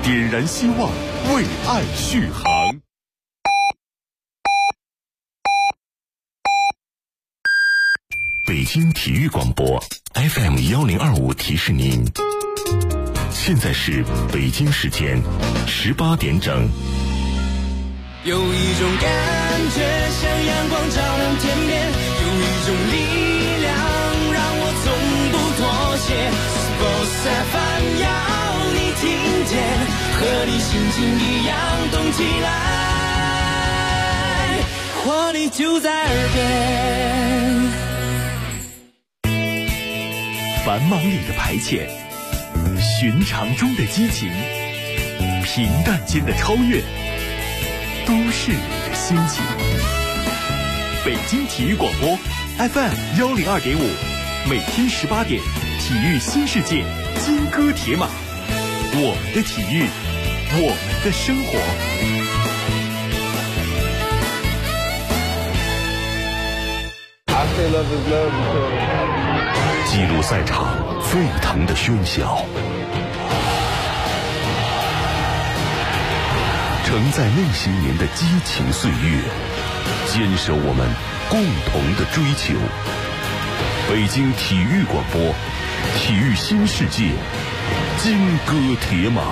点燃希望，为爱续航。北京体育广播 FM1025提示您，现在是北京时间18点整。 有一种感觉像阳光照亮天边，有一种力量让我从不妥协。Sports FM 要你听见，和你心情一样动起来，活力就在耳边。 繁忙里的排遣，寻常中的激情，平淡间的超越，都市里的心情。北京体育广播 FM102.5，每天18点，体育新世界，金戈铁马，我们的体育，我们的生活。记录赛场沸腾的喧嚣，承载那些年的激情岁月，坚守我们共同的追求。北京体育广播，体育新世界，金戈铁马。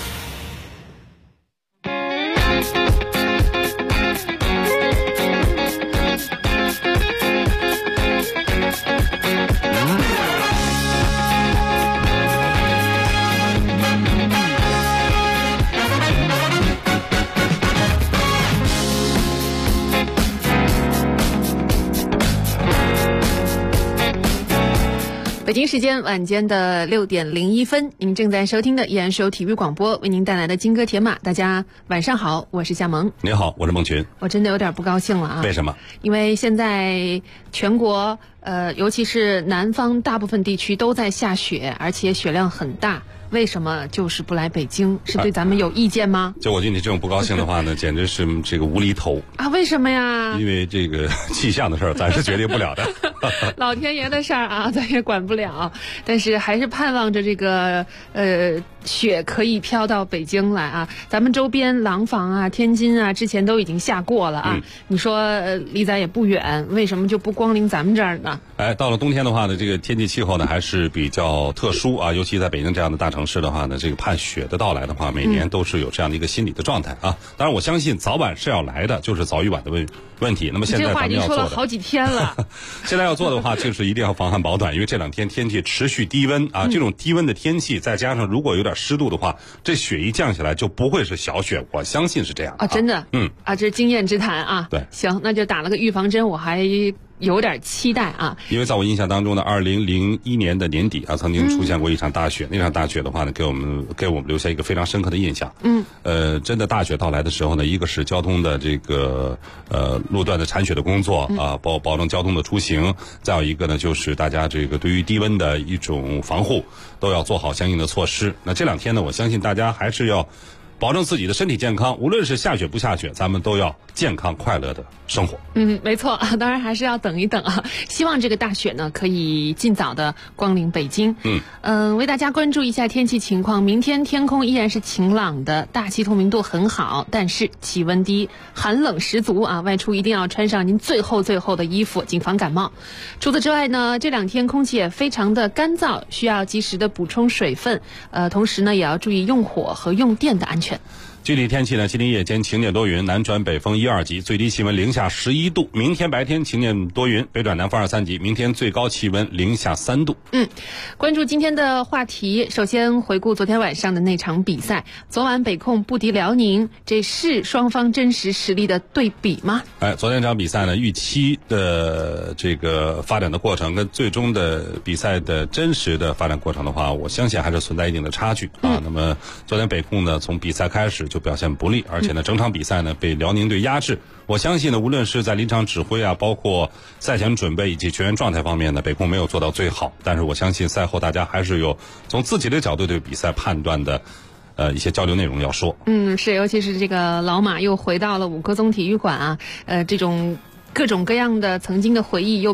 北京时间晚间的6点01分，您正在收听的依然是由体育广播为您带来的金戈铁马。大家晚上好，我是夏萌。 你好，我是孟群。 我真的有点不高兴了啊！ 为什么？ 因为现在全国尤其是南方大部分地区都在下雪，而且雪量很大。为什么就是不来北京？是对咱们有意见吗？ 就我觉得你这种不高兴的话呢，简直是这个无厘头啊！为什么呀？ 因为这个气象的事儿，咱是决定不了的。 老天爷的事儿啊，咱也管不了。但是还是盼望着这个雪可以飘到北京来啊！咱们周边廊坊啊、天津啊，之前都已经下过了啊。你说离咱也不远，为什么就不光临咱们这儿呢？ 哎，到了冬天的话呢，这个天气气候呢还是比较特殊啊，尤其在北京这样的大城市的话呢，这个盼雪的到来的话，每年都是有这样的一个心理的状态啊。当然，我相信早晚是要来的，就是早与晚的问题。那么现在咱们要做的，这话已经说了好几天了。 现在要做的话，就是一定要防寒保暖，因为这2天天气持续低温啊。这种低温的天气，再加上如果有点湿度的话，这雪一降下来就不会是小雪，我相信是这样的。 真的，这是经验之谈啊。 对， 行，那就打了个预防针，我还有点期待啊。 因为在我印象当中呢，2001年的年底啊，曾经出现过一场大雪。那场大雪的话呢，给我们留下一个非常深刻的印象。真的大雪到来的时候呢，一个是交通的这个路段的铲雪的工作啊，保证交通的出行，再有一个呢，就是大家这个对于低温的一种防护，都要做好相应的措施。那这2天呢，我相信大家还是要保证自己的身体健康，无论是下雪不下雪，咱们都要健康快乐的生活。 没错，当然还是要等一等啊。希望这个大雪呢可以尽早的光临北京。为大家关注一下天气情况。明天天空依然是晴朗的，大气透明度很好，但是气温低，寒冷十足啊！外出一定要穿上您最厚的衣服，谨防感冒。除此之外呢，这2天空气也非常的干燥，需要及时的补充水分。同时呢，也要注意用火和用电的安全。 具体天气呢，今天夜间晴间多云，南转北风1、2级，最低气温零下11度。明天白天晴间多云，北转南风2、3级，明天最高气温零下3度。 关注今天的话题，首先回顾昨天晚上的那场比赛。昨晚北控不敌辽宁，这是双方真实实力的对比吗？ 昨天这场比赛呢，预期的这个发展的过程跟最终的比赛的真实的发展过程的话，我相信还是存在一定的差距啊。那么昨天北控呢，从比赛开始就表现不利，而且呢，整场比赛呢被辽宁队压制。我相信呢，无论是在临场指挥啊，包括赛前准备以及球员状态方面呢，北控没有做到最好。但是我相信赛后大家还是有从自己的角度对比赛判断的一些交流内容要说。 是，尤其是这个老马又回到了5棵松体育馆啊，这种各种各样的曾经的回忆又被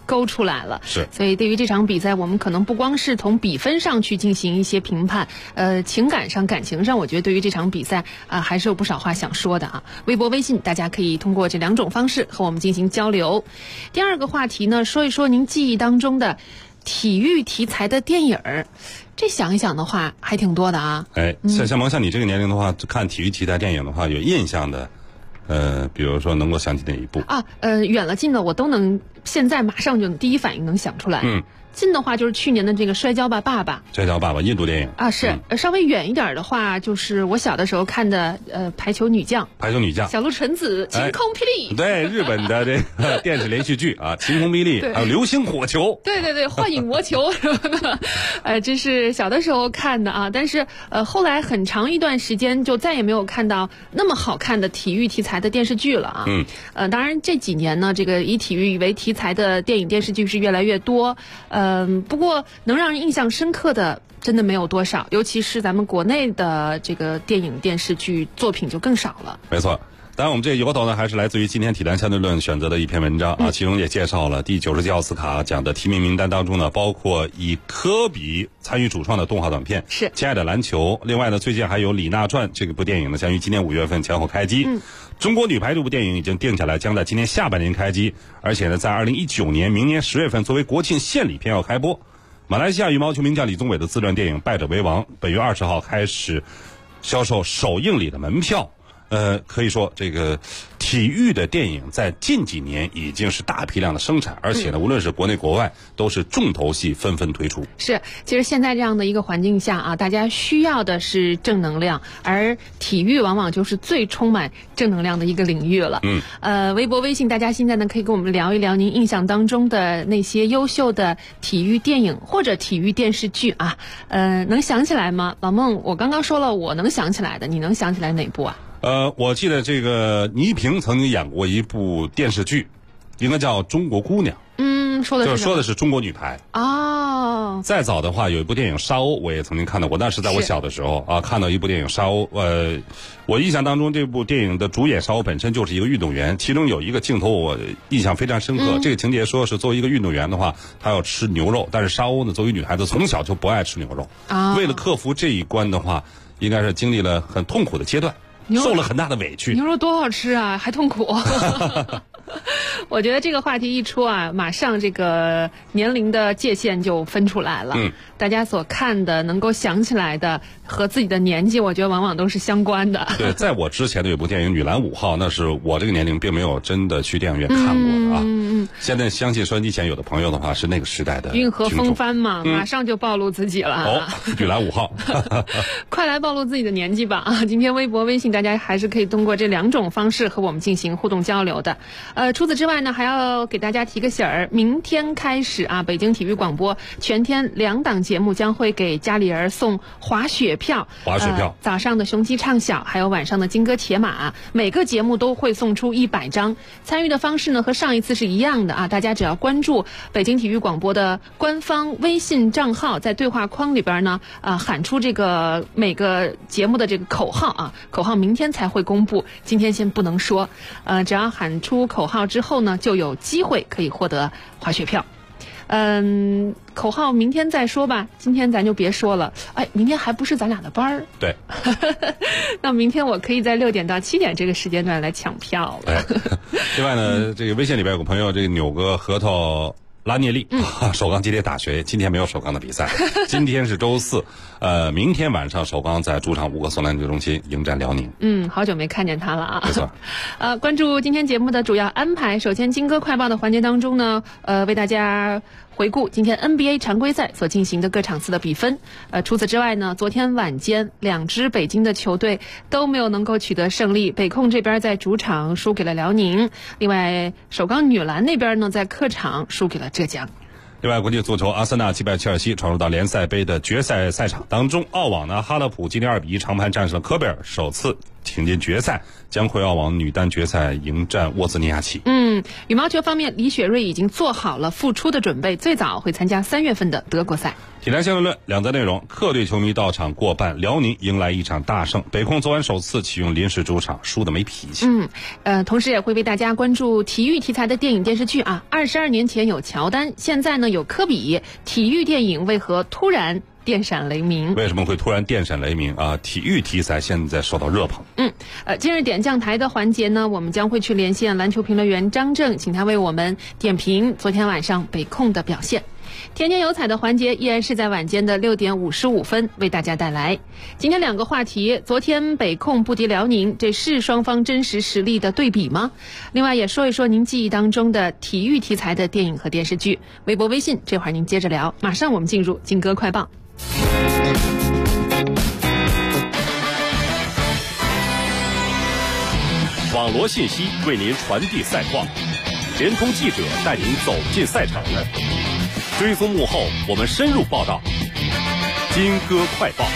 勾出来了。 是， 所以对于这场比赛，我们可能不光是从比分上去进行一些评判，情感上、感情上，我觉得对于这场比赛还是有不少话想说的啊。微博、微信，大家可以通过这2种方式和我们进行交流。第二个话题呢，说一说您记忆当中的体育题材的电影儿。这想一想的话，还挺多的啊。 像你这个年龄的话，看体育题材电影的话，有印象的，比如说能够想起哪一部啊？远了近了我都能，现在马上就第一反应能想出来。近的话就是去年的这个《摔跤吧，爸爸》。 摔跤爸爸，印度电影啊，是。稍微远一点的话，就是我小的时候看的排球女将。 排球女将。 小鹿纯子，晴空霹雳。 对，日本的这个电视连续剧啊，晴空霹雳，还有流星火球。 对，幻影魔球什么的，这是小的时候看的啊。但是后来很长一段时间就再也没有看到那么好看的体育题材的电视剧了啊。当然这几年呢，这个以体育为题材的电影电视剧是越来越多。不过能让人印象深刻的真的没有多少，尤其是咱们国内的这个电影电视剧作品就更少了。 没错，当然我们这个由头呢，还是来自于今天体坛相对论选择的一篇文章啊，其中也介绍了第90届奥斯卡奖的提名名单当中呢，包括以科比参与主创的动画短片是《 亲爱的篮球》，另外呢，最近还有《李娜传》这部电影呢，将于今年5月份前后开机。中国女排这部电影已经定下来，将在今年下半年开机，而且呢，在2019年明年10月份作为国庆献礼片要开播。马来西亚羽毛球名将李宗伟的自传电影《败者为王》本月20号开始销售首映礼的门票。可以说这个体育的电影在近几年已经是大批量的生产，而且呢，无论是国内国外都是重头戏纷纷推出。 是，其实现在这样的一个环境下啊，大家需要的是正能量，而体育往往就是最充满正能量的一个领域了。微博、微信，大家现在呢可以跟我们聊一聊您印象当中的那些优秀的体育电影或者体育电视剧啊。能想起来吗？老孟，我刚刚说了我能想起来的，你能想起来哪部啊？ 我记得这个倪萍曾经演过一部电视剧，应该叫《中国姑娘》。说的是中国女排。 哦。 再早的话，有一部电影《沙鸥》，我也曾经看到过，那是在我小的时候啊，看到一部电影《沙鸥》。我印象当中，这部电影的主演沙鸥本身就是一个运动员，其中有一个镜头我印象非常深刻。这个情节说是作为一个运动员的话，他要吃牛肉，但是沙鸥呢，作为女孩子从小就不爱吃牛肉。为了克服这一关的话，应该是经历了很痛苦的阶段。受了很大的委屈。 牛肉多好吃啊，还痛苦。我觉得这个话题一出啊，马上这个年龄的界限就分出来了。大家所看的、能够想起来的和自己的年纪，我觉得往往都是相关的。 对，在我之前的有部电影《女篮5号》，那是我这个年龄并没有真的去电影院看过的啊。现在相信收音机前有的朋友的话，是那个时代的运河风帆嘛，马上就暴露自己了。 女篮5号， 快来暴露自己的年纪吧啊！今天微博、微信大家还是可以通过这2种方式和我们进行互动交流的。除此之外呢，还要给大家提个醒儿，明天开始啊，北京体育广播全天2档节目将会给家里人送滑雪票。早上的雄鸡唱晓，还有晚上的金戈铁马，每个节目都会送出100张。参与的方式呢和上一次是一样的啊，大家只要关注北京体育广播的官方微信账号，在对话框里边呢喊出这个每个节目的这个口号啊，口号明天才会公布，今天先不能说。只要喊出口号之后呢，就有机会可以获得滑雪票。口号明天再说吧，今天咱就别说了。明天还不是咱俩的班儿。 对。 那明天我可以在6点到7点这个时间段来抢票了。 另外呢，这个微信里边有个朋友，这个扭个核桃拉涅利首钢今天打学，今天没有首钢的比赛。今天是周四，明天晚上首钢在主场5个松篮球中心迎战辽宁。 好久没看见他了啊。 没错。 关注今天节目的主要安排。首先，金歌快报的环节当中呢，为大家回顾今天 NBA 常规赛所进行的各场次的比分。除此之外呢，昨天晚间2支北京的球队都没有能够取得胜利。北控这边在主场输给了辽宁，另外首钢女篮那边呢在客场输给了浙江。 另外，国际足球，阿森纳击败切尔西，闯入到联赛杯的决赛赛场当中。澳网呢，哈勒普今天2-1长盘战胜了科贝尔，首次挺进决赛，将会要往女单决赛迎战沃兹尼亚奇。 羽毛球方面，李雪芮已经做好了复出的准备，最早会参加3月份的德国赛。 体坛新闻论两则内容：客队球迷到场过半，辽宁迎来一场大胜。北控昨晚首次启用临时主场，输得没脾气。 同时也会为大家关注体育题材的电影电视剧啊。22年前有乔丹，现在呢有科比，体育电影为何突然电闪雷鸣？ 为什么会突然电闪雷鸣啊？体育题材现在受到热捧。 今日点将台的环节呢，我们将会去连线篮球评论员张正，请他为我们点评昨天晚上北控的表现。天天有彩的环节依然是在晚间的6点55分为大家带来。今天2个话题，昨天北控不敌辽宁，这是双方真实实力的对比吗？另外也说一说您记忆当中的体育题材的电影和电视剧。微博微信这会儿您接着聊，马上我们进入劲歌快报。 网罗信息为您传递赛况，联通记者带您走进赛场，追踪幕后我们深入报道。劲歌快报。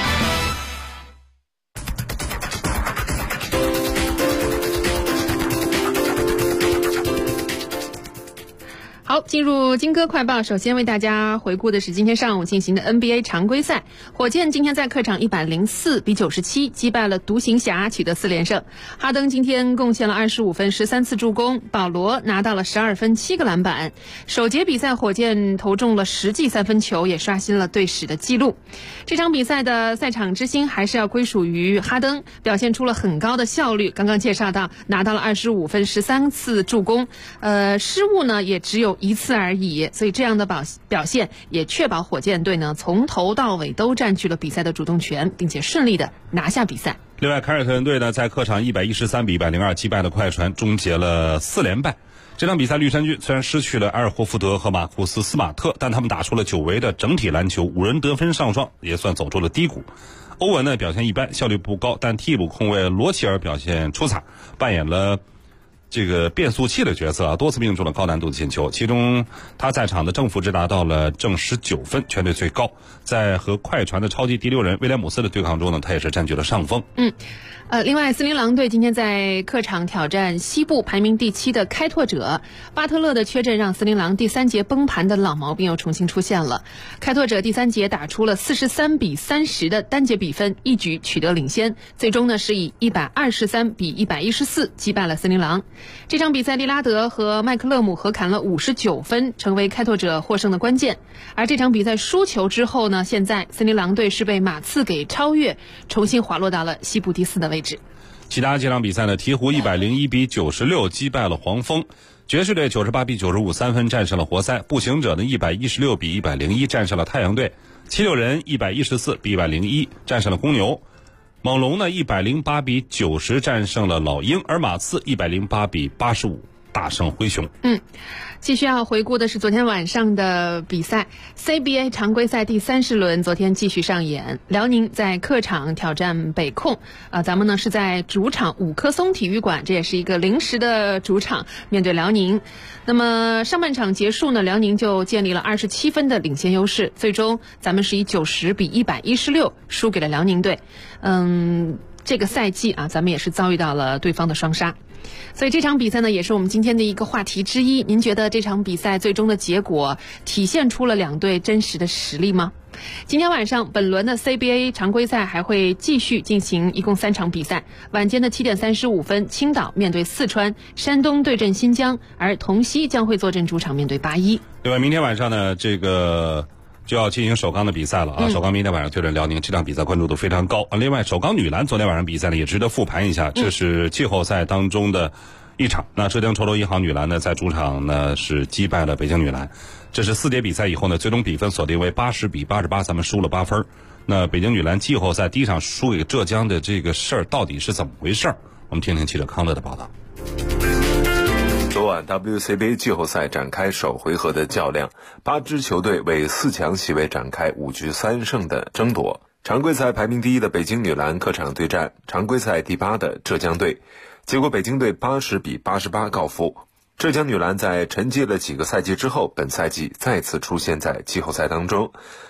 好，进入劲歌快报，首先为大家回顾的是今天上午进行的 NBA 常规赛。火箭今天在客场104比97击败了独行侠，取得4连胜。哈登今天贡献了25分13次助攻，保罗拿到了12分7个篮板。首节比赛火箭投中了10记3分球，也刷新了队史的记录。这场比赛的赛场之星还是要归属于哈登，表现出了很高的效率。刚刚介绍到拿到了25分13次助攻，失误呢也只有1次而已，所以这样的表现也确保火箭队呢从头到尾都占据了比赛的主动权，并且顺利的拿下比赛。 另外，凯尔特人队呢在客场113比102击败了快船，终结了4连败。这场比赛绿衫军虽然失去了埃尔霍福德和马库斯·斯马特，但他们打出了久违的整体篮球，5人得分上双，也算走出了低谷。欧文呢表现一般，效率不高，但替补控卫罗齐尔表现出彩，扮演了这个变速器的角色啊，多次命中了高难度的进球，其中他在场的正负值达到了正19分，全队最高。在和快船的超级第6人威廉姆斯的对抗中呢，他也是占据了上风。 另外森林狼队今天在客场挑战西部排名第7的开拓者，巴特勒的缺阵让森林狼第3节崩盘的老毛病又重新出现了。开拓者第3节打出了43比30的单节比分，一举取得领先，最终呢是以123比114击败了森林狼。这场比赛利拉德和麦克勒姆合砍了59分，成为开拓者获胜的关键。而这场比赛输球之后呢，现在森林狼队是被马刺给超越，重新滑落到了西部第4的位置。 其他几场比赛呢，鹈鹕101比96击败了黄蜂，爵士队98比953分战胜了活塞，步行者呢116比101战胜了太阳队，七六人114比101战胜了公牛，猛龙呢108比90战胜了老鹰，而马刺108比85大胜灰熊。 继续要回顾的是昨天晚上的比赛 CBA 常规赛第30轮，昨天继续上演。辽宁在客场挑战北控，咱们呢是在主场五棵松体育馆，这也是一个临时的主场，面对辽宁。那么上半场结束呢，辽宁就建立了27分的领先优势，最终咱们是以90比116输给了辽宁队。这个赛季啊，咱们也是遭遇到了对方的双杀。所以这场比赛呢，也是我们今天的一个话题之一。您觉得这场比赛最终的结果体现出了两队真实的实力吗？今天晚上本轮的 CBA 常规赛还会继续进行，一共3场比赛。晚间的7点35分，青岛面对四川，山东对阵新疆，而桐溪将会坐镇主场面对8-1。 另外，明天晚上呢，这个就要进行首钢的比赛了啊！首钢明天晚上对阵辽宁，这场比赛关注度非常高啊。另外，首钢女篮昨天晚上比赛呢也值得复盘一下，这是季后赛当中的一场。那浙江稠州银行女篮呢在主场呢是击败了北京女篮，这是4节比赛以后呢，最终比分锁定为80比88，咱们输了8分。那北京女篮季后赛第一场输给浙江的这个事儿到底是怎么回事？我们听听记者康乐的报道。 昨晚 WCBA 季后赛展开首回合的较量，8支球队为4强席位展开5局3胜的争夺。常规赛排名第1的北京女篮客场对战常规赛第8的浙江队，结果北京队80比88告负。浙江女篮在沉寂了几个赛季之后，本赛季再次出现在季后赛当中。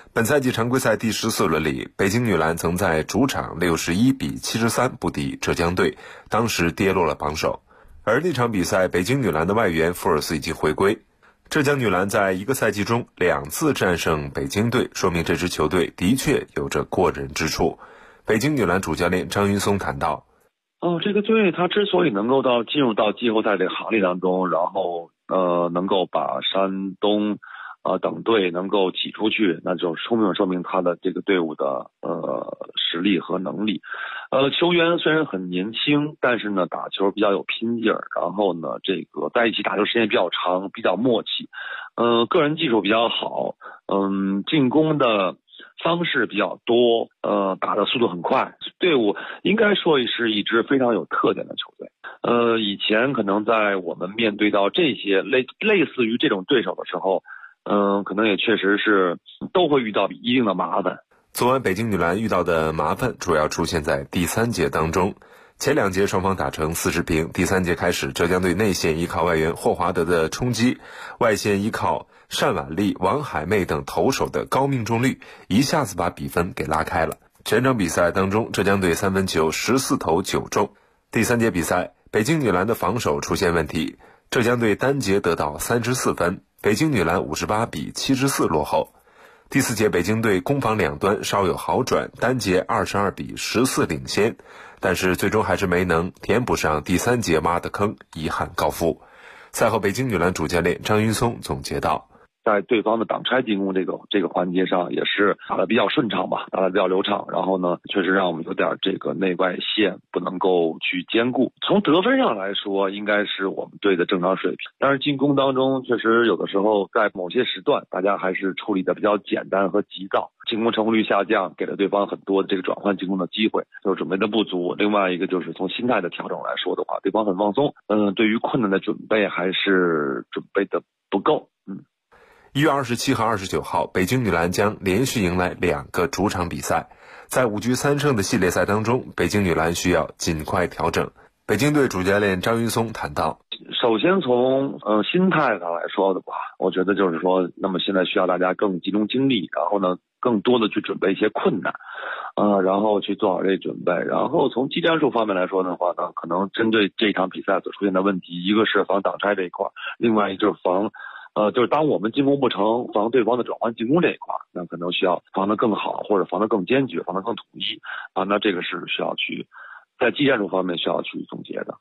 本赛季常规赛第14轮里，北京女篮曾在主场61比73不敌浙江队，当时跌落了榜首。而那场比赛，北京女篮的外援福尔斯已经回归。浙江女篮在一个赛季中2次战胜北京队，说明这支球队的确有着过人之处。北京女篮主教练张云松谈到： 这个队他之所以能够进入到季后赛这个行列当中，然后能够把山东等队能够挤出去，那就说明他的这个队伍的实力和能力。球员虽然很年轻，但是呢打球比较有拼劲儿，然后呢这个在一起打球时间比较长，比较默契，个人技术比较好，进攻的方式比较多，打的速度很快，队伍应该说是一支非常有特点的球队。以前可能在我们面对到这些类似于这种对手的时候，可能也确实是都会遇到一定的麻烦。 昨晚北京女篮遇到的麻烦主要出现在第3节当中，前2节双方打成40平，第3节开始，浙江队内线依靠外援霍华德的冲击，外线依靠单婉丽、王海妹等投手的高命中率，一下子把比分给拉开了。全场比赛当中，浙江队3分球14投9中。第3节比赛，北京女篮的防守出现问题，浙江队单节得到34分，北京女篮58比74落后。第4节北京队攻防两端稍有好转，单节22比14领先，但是最终还是没能填补上第3节挖的坑，遗憾告负。赛后北京女篮主教练张云松总结道： 在对方的挡拆进攻这个环节上也是打得比较顺畅吧，打得比较流畅，然后呢确实让我们有点这个内外线不能够去兼顾。从得分上来说应该是我们队的正常水平，但是进攻当中确实有的时候在某些时段大家还是处理的比较简单和急躁，进攻成功率下降，给了对方很多的这个转换进攻的机会，就是准备的不足。另外一个就是从心态的调整来说的话，对方很放松，对于困难的准备还是准备的不够。 1月27和29号，北京女篮将连续迎来2个主场比赛。在5局3胜的系列赛当中，北京女篮需要尽快调整。北京队主教练张云松谈到： 首先从心态上来说的话，我觉得就是说，那么现在需要大家更集中精力，然后呢更多的去准备一些困难，然后去做好这准备。然后从技战术方面来说的话呢，可能针对这场比赛所出现的问题，一个是防挡拆这一块，另外一个就是就是当我们进攻不成，防对方的转换进攻这一块，那可能需要防得更好，或者防得更坚决，防得更统一那这个是需要去在技战术方面需要去总结的。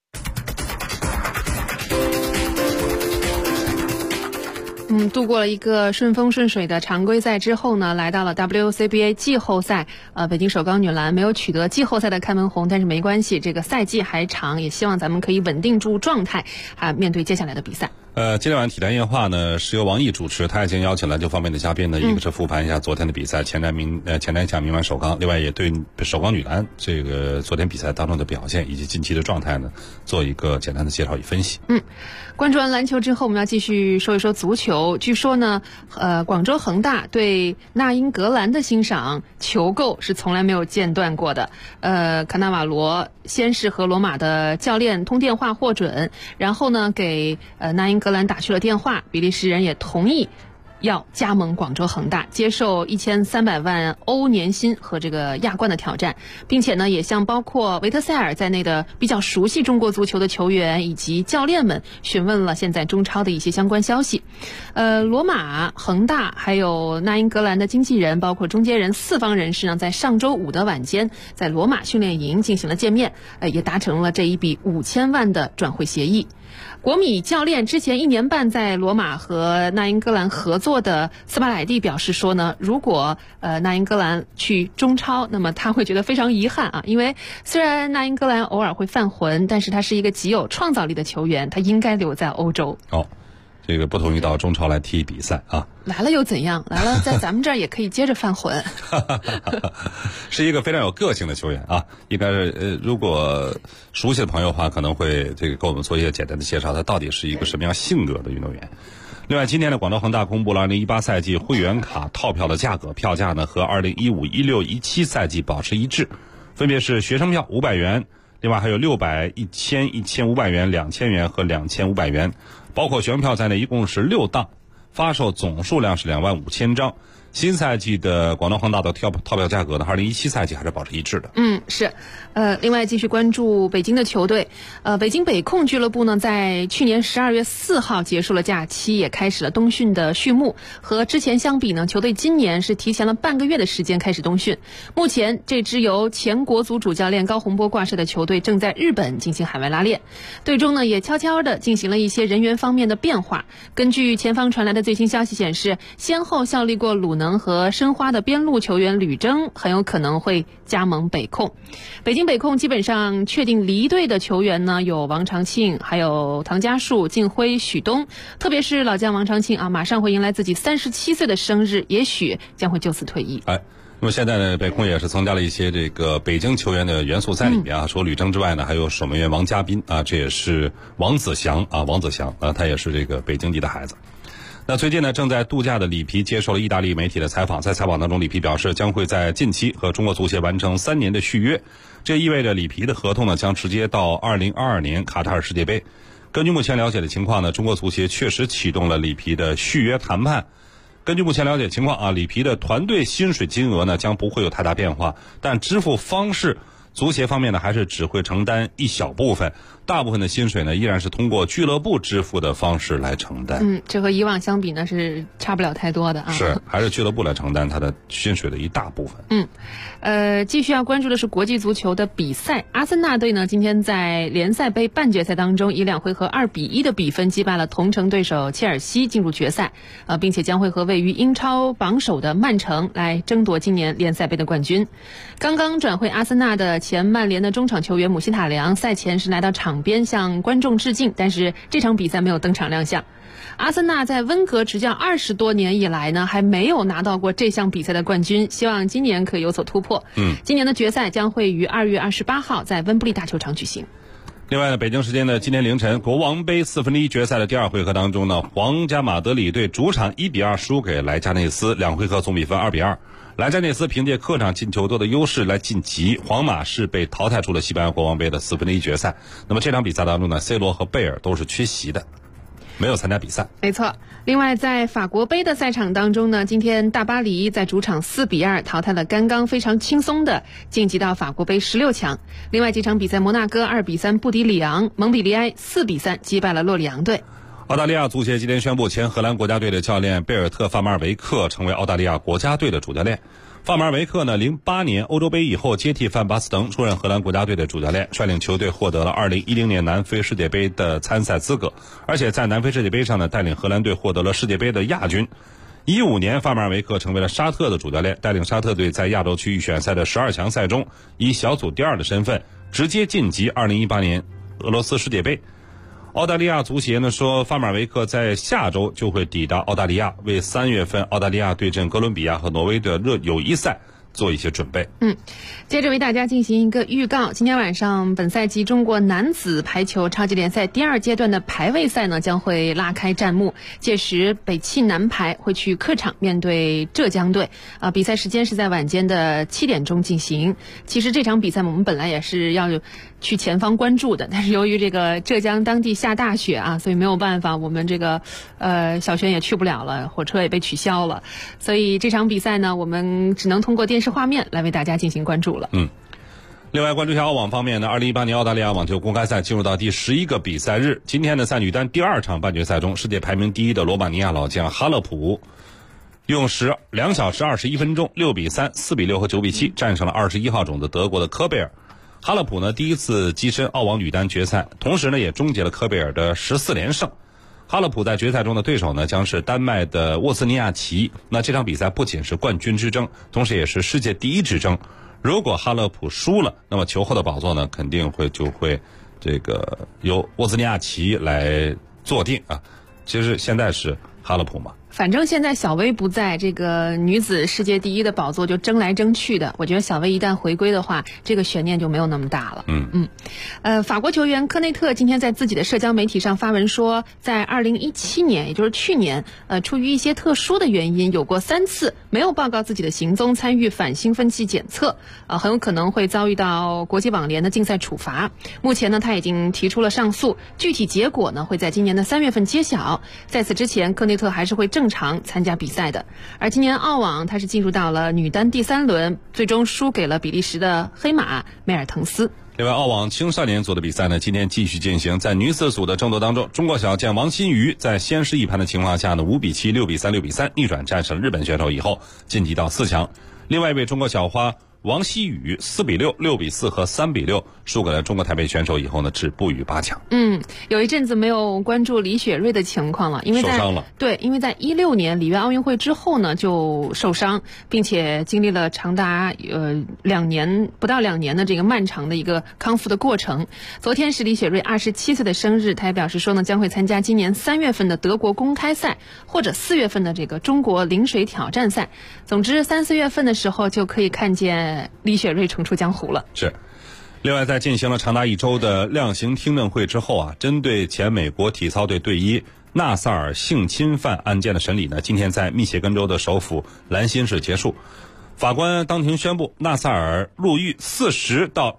度过了一个顺风顺水的常规赛之后呢，来到了 WCBA 季后赛。北京首钢女篮没有取得季后赛的开门红，但是没关系，这个赛季还长，也希望咱们可以稳定住状态面对接下来的比赛。 今天晚体坛夜话呢是由王毅主持，他已经邀请篮球方面的嘉宾呢，一个是复盘一下昨天的比赛，前南强明晚首钢，另外也对首钢女篮这个昨天比赛当中的表现以及近期的状态呢做一个简单的介绍与分析。 关注完篮球之后，我们要继续说一说足球。据说呢，广州恒大对那英格兰的欣赏球购是从来没有间断过的。卡纳瓦罗先是和罗马的教练通电话获准，然后呢给那英格兰打去了电话，比利时人也同意要加盟广州恒大，接受1300万欧年薪和这个亚冠的挑战，并且呢也向包括维特塞尔在内的比较熟悉中国足球的球员以及教练们询问了现在中超的一些相关消息。罗马、恒大还有那英格兰的经纪人包括中间人4方人士呢，在上周5的晚间在罗马训练营进行了见面，也达成了这一笔5000万的转会协议。国米教练之前1年半在罗马和那英格兰合作的斯巴莱蒂表示说呢，如果那英格兰去中超，那么他会觉得非常遗憾因为虽然那英格兰偶尔会犯浑，但是他是一个极有创造力的球员，他应该留在欧洲。 这个不同意到中超来踢比赛来了又怎样？来了在咱们这儿也可以接着犯浑。 是一个非常有个性的球员应该是如果熟悉的朋友的话，可能会这个给我们做一些简单的介绍，他到底是一个什么样性格的运动员。另外，今天的广州恒大公布了2018赛季会员卡套票的价格，票价呢和2015、16、17赛季保持一致，分别是学生票500元，另外还有600、1000、1500元、2000元和2500元，包括学生票在内，一共是6档，发售总数量是25000张。 新赛季的广东恒大的套票价格呢，2017赛季还是保持一致的。 是。另外继续关注北京的球队，北京北控俱乐部呢，在去年12月4号结束了假期，也开始了冬训的序幕。和之前相比呢，球队今年是提前了半个月的时间开始冬训。目前这支由前国足主教练高洪波挂帅的球队正在日本进行海外拉练，队中呢也悄悄地进行了一些人员方面的变化。根据前方传来的最新消息显示，先后效力过鲁能和申花的边路球员吕征很有可能会加盟北控。北京北控基本上确定离队的球员呢，有王长庆，还有唐家树、靳辉、许东，特别是老将王长庆啊，马上会迎来自己37岁的生日，也许将会就此退役。 那么现在呢，北控也是增加了一些这个北京球员的元素在里面啊。除了吕征之外呢，还有守门员王嘉宾啊，这也是王子祥啊，他也是这个北京籍的孩子。那最近呢，正在度假的里皮接受了意大利媒体的采访，在采访当中，里皮表示将会在近期和中国足协完成3年的续约，这意味着里皮的合同呢将直接到2022年卡塔尔世界杯。根据目前了解的情况呢，中国足协确实启动了里皮的续约谈判。根据目前了解情况啊，里皮的团队薪水金额呢将不会有太大变化，但支付方式足协方面呢还是只会承担一小部分，大部分的薪水呢依然是通过俱乐部支付的方式来承担。 这和以往相比呢是差不了太多的啊。 是，还是俱乐部来承担他的薪水的一大部分。 继续要关注的是国际足球的比赛。阿森纳队呢今天在联赛杯半决赛当中以2回合2-1的比分击败了同城对手切尔西，进入决赛，并且将会和位于英超榜首的曼城来争夺今年联赛杯的冠军。刚刚转会阿森纳的前曼联的中场球员姆希塔良赛前是来到场边向观众致敬，但是这场比赛没有登场亮相。阿森纳在温格执教20多年以来呢，还没有拿到过这项比赛的冠军，希望今年可以有所突破。今年的决赛将会于2月28号在温布利大球场举行。 另外呢，北京时间的今天凌晨，国王杯1/4决赛的第2回合当中呢，皇家马德里队主场1-2输给莱加内斯，2回合总比分2-2。莱加内斯凭借客场进球多的优势来晋级，皇马是被淘汰出了西班牙国王杯的1/4决赛。那么这场比赛当中呢，C 罗和贝尔都是缺席的，没有参加比赛。 没错。另外在法国杯的赛场当中呢，今天大巴黎在主场4-2淘汰了刚刚非常轻松的晋级到法国杯16强。另外几场比赛，摩纳哥2-3不敌里昂，蒙彼利埃4-3击败了洛里昂队。 澳大利亚足协今天宣布，前荷兰国家队的教练贝尔特·范马尔维克成为澳大利亚国家队的主教练。范马尔维克呢，08年欧洲杯以后接替范巴斯滕出任荷兰国家队的主教练，率领球队获得了2010年南非世界杯的参赛资格，而且在南非世界杯上呢，带领荷兰队获得了世界杯的亚军。15年，范马尔维克成为了沙特的主教练，带领沙特队在亚洲区预选赛的12强赛中，以小组第2的身份直接晋级2018年俄罗斯世界杯。澳大利亚足协呢说，范马尔维克在下周就会抵达澳大利亚，为3月份澳大利亚对阵哥伦比亚和挪威的友谊赛做一些准备。 接着为大家进行一个预告，今天晚上本赛季中国男子排球超级联赛第2阶段的排位赛呢将会拉开战幕，届时北汽男排会去客场面对浙江队，比赛时间是在晚间的7点钟进行。其实这场比赛我们本来也是要去前方关注的，但是由于这个浙江当地下大雪啊，所以没有办法，我们这个小轩也去不了了，火车也被取消了，所以这场比赛呢我们只能通过电视画面来为大家进行关注了。 另外关注一下澳网方面呢，2018年澳大利亚网球公开赛进入到第11个比赛日，今天呢在女单第2场半决赛中，世界排名第1的罗马尼亚老将哈勒普用2小时21分钟6-3、4-6和9-7战胜了21号种子德国的科贝尔。哈勒普呢第一次跻身澳网女单决赛，同时呢也终结了科贝尔的14连胜。哈勒普在决赛中的对手呢将是丹麦的沃兹尼亚奇，那这场比赛不仅是冠军之争，同时也是世界第1之争。如果哈勒普输了，那么球后的宝座呢肯定会这个由沃兹尼亚奇来坐定啊。其实现在是哈勒普嘛， 反正现在小威不在，这个女子世界第1的宝座就争来争去的。我觉得小威一旦回归的话，这个悬念就没有那么大了。法国球员科内特今天在自己的社交媒体上发文说，在2017年，也就是去年，出于一些特殊的原因，有过3次没有报告自己的行踪，参与反兴奋剂检测，很有可能会遭遇到国际网联的竞赛处罚。目前呢，他已经提出了上诉，具体结果呢会在今年的3月份揭晓。在此之前，科内特还是会正正常参加比赛的。而今年澳网她是进入到了女单第3轮，最终输给了比利时的黑马梅尔滕斯。 另外，澳网青少年组的比赛呢，今天继续进行。在女子组的争夺当中，中国小将王欣瑜在先失一盘的情况下呢，5比7、6比3、6比3逆转战胜了日本选手以后，晋级到4强。另外一位中国小花王希雨4比6、6比4和3比6输给了中国台北选手以后呢，止步于8强。 有一阵子没有关注李雪芮的情况了，因为受伤了。 对，因为在16年里约奥运会之后呢就受伤，并且经历了长达不到2年的这个漫长的一个康复的过程。昨天是李雪芮27岁的生日，她也表示说呢，将会参加今年3月份的德国公开赛，或者4月份的这个中国陵水挑战赛。总之3、4月份的时候就可以看见李雪芮重出江湖了。 是。另外，在进行了长达1周的量刑听证会之后啊，针对前美国体操队队医纳萨尔性侵犯案件的审理呢，今天在密歇根州的首府兰辛市结束。法官当庭宣布，纳萨尔入狱40到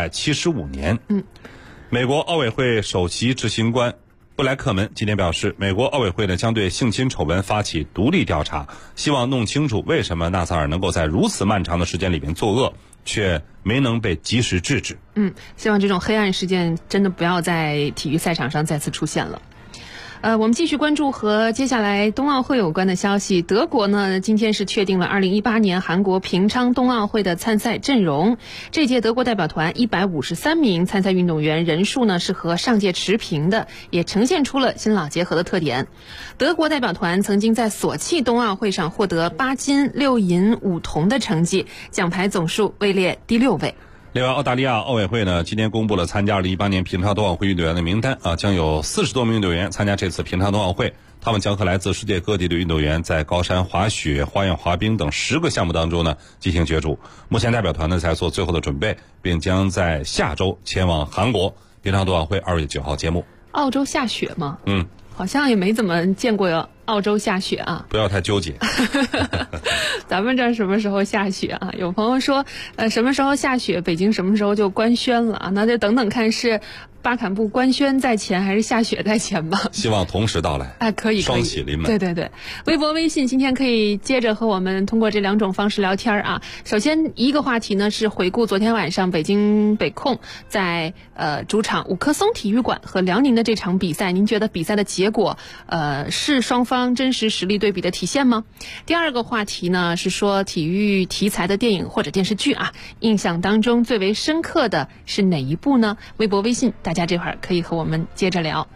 175年。美国奥委会首席执行官布莱克门今天表示，美国奥委会呢将对性侵丑闻发起独立调查，希望弄清楚为什么纳萨尔能够在如此漫长的时间里面作恶，却没能被及时制止。 希望这种黑暗事件真的不要在体育赛场上再次出现了。我们继续关注和接下来冬奥会有关的消息。德国呢，今天是确定了2018年韩国平昌冬奥会的参赛阵容。这届德国代表团153名参赛运动员，人数呢是和上届持平的，也呈现出了新老结合的特点。德国代表团曾经在索契冬奥会上获得8金6银5铜的成绩，奖牌总数位列第6位。 另外，澳大利亚奥委会呢今天公布了参加2018年平昌冬奥会运动员的名单啊，将有40多名运动员参加这次平昌冬奥会。他们将和来自世界各地的运动员在高山滑雪、花样滑冰等10个项目当中呢进行角逐。目前代表团呢在做最后的准备，并将在下周前往韩国。平昌冬奥会2月9号揭幕。 澳洲下雪吗？好像也没怎么见过澳洲下雪啊。 不要太纠结。 咱们这儿什么时候下雪啊？有朋友说什么时候下雪，北京什么时候就官宣了啊？那就等等看是巴坎布官宣在前还是下雪在前吧。 希望同时到来。 可以双喜临门。 对对对，微博微信今天可以接着和我们通过这2种方式聊天啊。首先一个话题呢是回顾昨天晚上北京北控在主场五棵松体育馆和辽宁的这场比赛，您觉得比赛的结果是双方真实实力对比的体现吗？第二个话题呢是说体育题材的电影或者电视剧啊，印象当中最为深刻的是哪一部呢？微博微信大家这会儿可以和我们接着聊。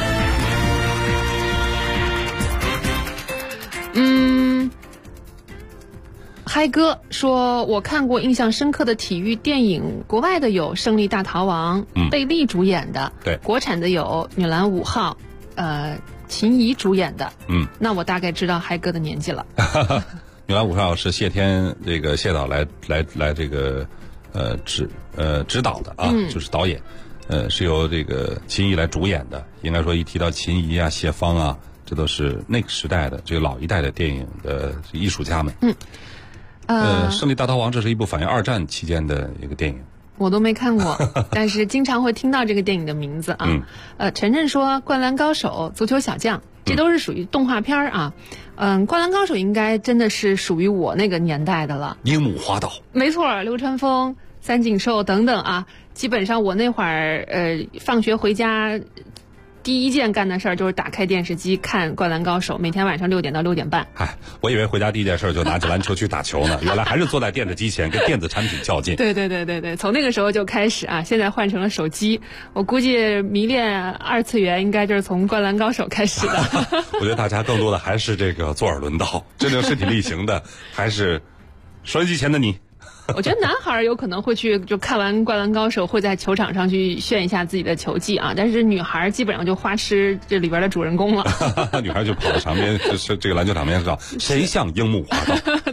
嗨哥说，我看过印象深刻的体育电影，国外的有《胜利大逃亡》，贝利主演的， 对， 国产的有《女篮5号》，秦怡主演的，那我大概知道嗨哥的年纪了。 女篮5号是谢天这个谢导来这个指导的啊，就是导演，是由这个秦怡来主演的。应该说一提到秦怡啊、谢芳啊，这都是那个时代的这个老一代的电影的艺术家们。胜利大逃亡这是一部反映2战期间的一个电影， 我都没看过，但是经常会听到这个电影的名字啊。晨晨说灌篮高手、足球小将，这都是属于动画片啊。灌篮高手应该真的是属于我那个年代的了。 樱木花道， 没错，流川枫、三井寿等等啊，基本上我那会儿放学回家第一件干的事儿就是打开电视机看《灌篮高手》，每天晚上6点到6点半。 我以为回家第一件事就拿着篮球去打球呢，原来还是坐在电视机前跟电子产品较劲。 对，从那个时候就开始啊，现在换成了手机。我估计迷恋2次元应该就是从《灌篮高手》开始的。 我觉得大家更多的还是这个坐而论道，真正身体力行的还是收音机前的你。 我觉得男孩有可能会去就看完《灌篮高手》会在球场上去炫一下自己的球技啊，但是女孩基本上就花痴这里边的主人公了。 女孩就跑到场边，就是这个篮球场边上，谁像樱木花道？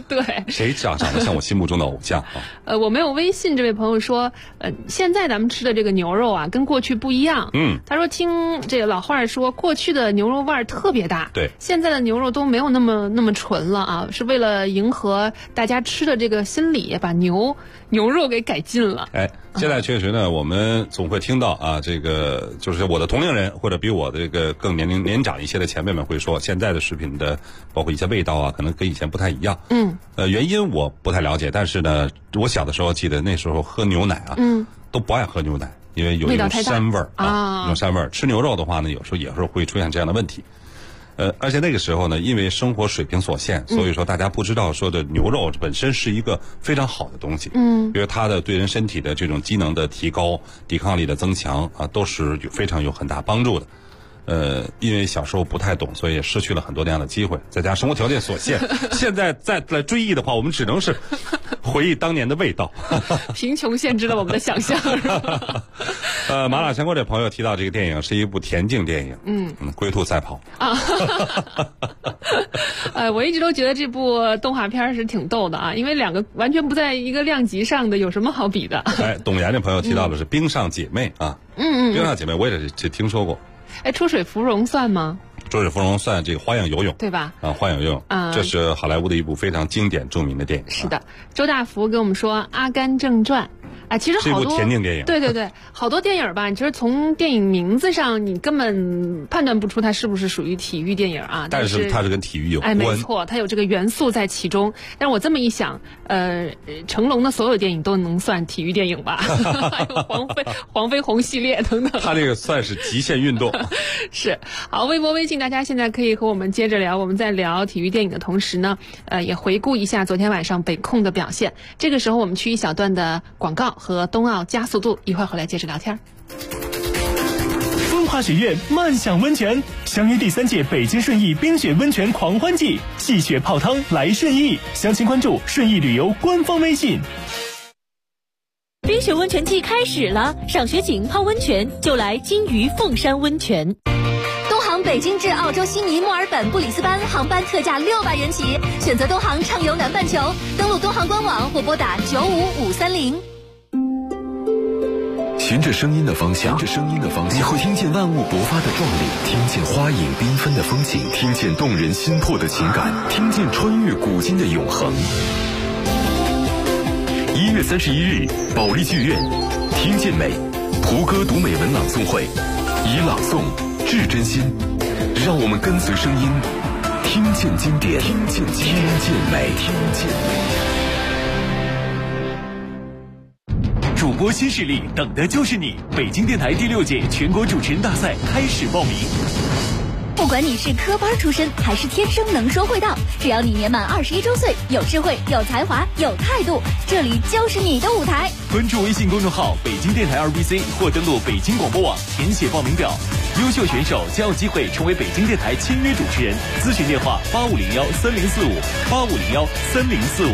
对， 谁长得像我心目中的偶像啊？ 我没有微信这位朋友说，现在咱们吃的这个牛肉啊，跟过去不一样。他说听这个老话说，过去的牛肉味儿特别大， 对， 现在的牛肉都没有那么纯了啊，是为了迎合大家吃的这个心理，把牛肉给改进了。 现在确实呢，我们总会听到啊，这个就是我的同龄人或者比我的这个更年长一些的前辈们会说，现在的食品的包括一些味道啊，可能跟以前不太一样。原因我不太了解，但是呢，我小的时候记得那时候喝牛奶啊，都不爱喝牛奶，因为有一种膻味儿啊，有膻味儿。吃牛肉的话呢，有时候会出现这样的问题。而且那个时候呢，因为生活水平所限，所以说大家不知道说的牛肉本身是一个非常好的东西。因为它的对人身体的这种机能的提高、抵抗力的增强啊，都是非常有很大帮助的。因为小时候不太懂，所以也失去了很多那样的机会，再加上生活条件所限，现在再来追忆的话，我们只能是回忆当年的味道。 贫穷限制了我们的想象。 麻辣香锅这朋友提到这个电影是一部田径电影，龟兔赛跑啊。 我一直都觉得这部动画片是挺逗的啊，因为两个完全不在一个量级上的，有什么好比的？ 董岩这朋友提到的是冰上姐妹啊，冰上姐妹我也是听说过。 出水芙蓉算吗？ 出水芙蓉算这个花样游泳， 对吧？ 花样游泳，这是好莱坞的一部非常经典著名的电影。 是的，周大福跟我们说《阿甘正传》。其实好多是一部田径电影， 对，好多电影吧，你其实从电影名字上，你根本判断不出它是不是属于体育电影啊。 但是它是跟体育有关， 没错，它有这个元素在其中。但是我这么一想，成龙的所有电影都能算体育电影吧？还有黄飞鸿系列等等。 他这个算是极限运动。 是，好，微博、微信，大家现在可以和我们接着聊。我们在聊体育电影的同时呢，也回顾一下昨天晚上北控的表现。这个时候我们去一小段的广告和冬奥加速度，一会儿回来接着聊天。 风华学院慢享温泉，相约第3届北京顺义冰雪温泉狂欢季，戏雪泡汤来顺义，详情关注顺义旅游官方微信。 冰雪温泉季开始了，赏雪景、泡温泉就来金鱼凤山温泉。东航北京至澳洲悉尼、墨尔本、布里斯班航班特价600元起，选择东航畅游南半球，登录东航官网或拨打95530。 循着声音的方向，你会听见万物勃发的壮丽，听见花影缤纷的风景，听见动人心魄的情感，听见穿越古今的永恒。1月31日，保利剧院，听见美，胡歌读美文朗诵会，以朗诵致真心，让我们跟随声音，听见经典，听见美。 主播新势力，等的就是你！北京电台第6届全国主持人大赛开始报名。 不管你是科班出身还是天生能说会道，只要你年满21周岁，有智慧、有才华、有态度，这里就是你的舞台。 关注微信公众号北京电台2BC 或登录北京广播网填写报名表，优秀选手将有机会成为北京电台签约主持人。咨询电话85013045，85013045。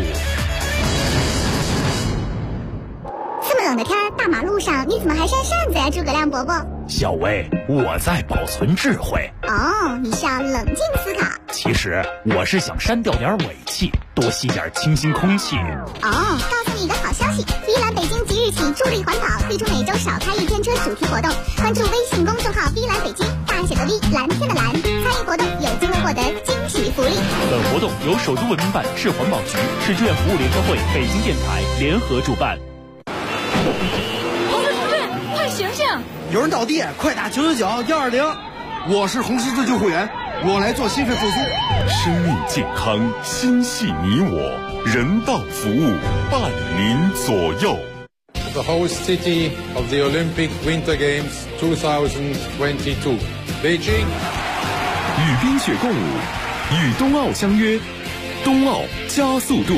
这么冷的天，大马路上你怎么还扇扇子呀，诸葛亮伯伯？ 小薇，我在保存智慧。 哦，你是要冷静思考。 其实我是想删掉点尾气，多吸点清新空气。 哦，告诉你一个好消息，依兰北京即日起助力环保，推出每周少开1天车主题活动。关注微信公众号 V 兰北京，大写的 V， 蓝天的蓝，参与活动有机会获得惊喜福利。 本活动由首都文明办、市环保局、市志愿服务联合会、北京电台联合主办。 红十字队，快醒醒！ 有人倒地，快打999-120。我是红十字救护员，我来做心肺复苏。 生命健康，心系你我，人道服务伴您左右。 The host city of the Olympic Winter Games 2022, Beijing。 与冰雪共舞，与冬奥相约，冬奥加速度。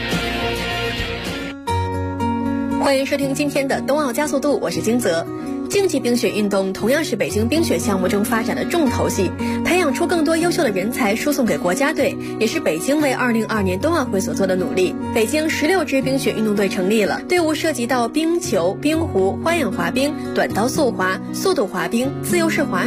欢迎收听今天的冬奥加速度，我是金泽。竞技冰雪运动同样是北京冰雪项目中发展的重头戏，培养出更多优秀的人才输送给国家队，也是北京为2022年冬奥会所做的努力。北京16支冰雪运动队成立了，队伍涉及到冰球、冰壶、花样滑冰、短道速滑、速度滑冰、自由式滑雪、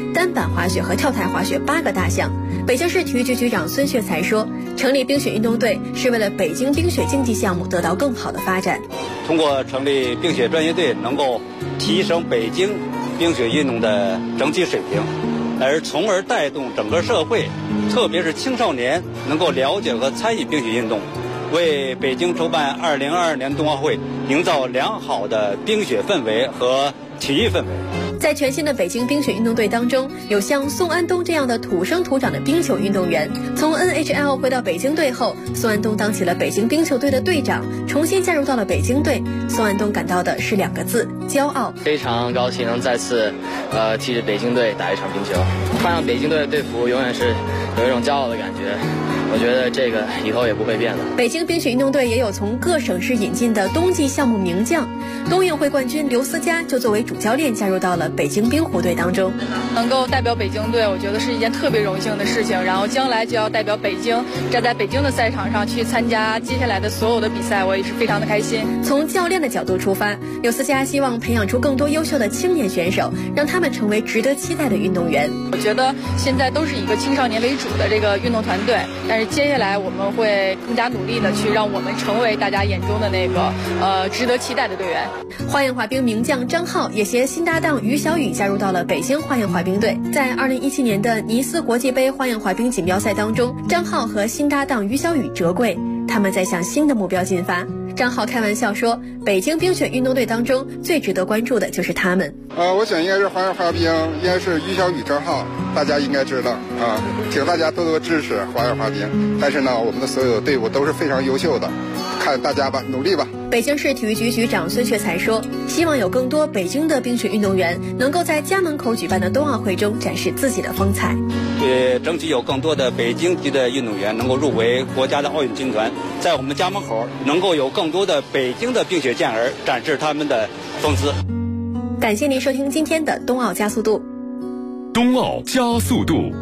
单板滑雪和跳台滑雪8个大项。北京市体育局局长孙雪才说，成立冰雪运动队是为了北京冰雪竞技项目得到更好的发展。 通过成立冰雪专业队，能够提升北京冰雪运动的整体水平，从而带动整个社会，特别是青少年能够了解和参与冰雪运动，为北京筹办2022年冬奥会营造良好的冰雪氛围和体育氛围。 在全新的北京冰雪运动队当中，有像宋安东这样的土生土长的冰球运动员。从 NHL 回到北京队后，宋安东当起了北京冰球队的队长，重新加入到了北京队。宋安东感到的是2个字：骄傲。 非常高兴能再次替着北京队打一场冰球，换上北京队的队服，永远是有一种骄傲的感觉。我觉得这个以后也不会变的。 北京冰雪运动队也有从各省市引进的冬季项目名将，冬运会冠军刘思佳就作为主教练加入到了北京冰壶队当中。 能够代表北京队，我觉得是一件特别荣幸的事情。然后将来就要代表北京，站在北京的赛场上去参加接下来的所有的比赛，我也是非常的开心。 从教练的角度出发，刘思佳希望培养出更多优秀的青年选手，让他们成为值得期待的运动员。 我觉得现在都是以一个青少年为主的这个运动团队，但是接下来我们会更加努力的去让我们成为大家眼中的那个值得期待的队员。 花样滑冰名将张浩也携新搭档于小雨加入到了北京花样滑冰队。在2017年的尼斯国际杯花样滑冰锦标赛当中，张浩和新搭档于小雨折桂，他们在向新的目标进发。张浩开玩笑说，北京冰雪运动队当中最值得关注的就是他们。 我想应该是花样滑冰，应该是于小雨、张浩，大家应该知道啊，请大家多多支持花样滑冰。但是呢，我们的所有的队伍都是非常优秀的，看大家吧，努力吧。 北京市体育局局长孙雪才说，希望有更多北京的冰雪运动员能够在家门口举办的冬奥会中展示自己的风采。 争取有更多的北京籍的运动员能够入围国家的奥运军团，在我们家门口能够有更多的北京的冰雪健儿展示他们的风姿。 感谢您收听今天的冬奥加速度。 冬奥加速度。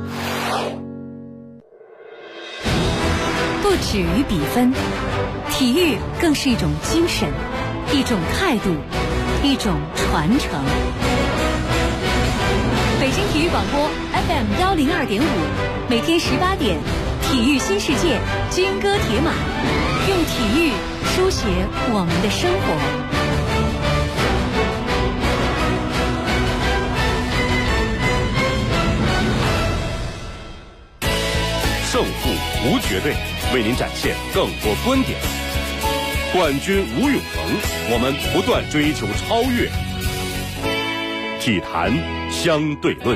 不止于比分，体育更是一种精神，一种态度，一种传承。北京体育广播 FM 102.5，每天18点，体育新世界，军歌铁马，用体育书写我们的生活。 胜负无绝对，为您展现更多观点。冠军无永恒，我们不断追求超越。体坛相对论。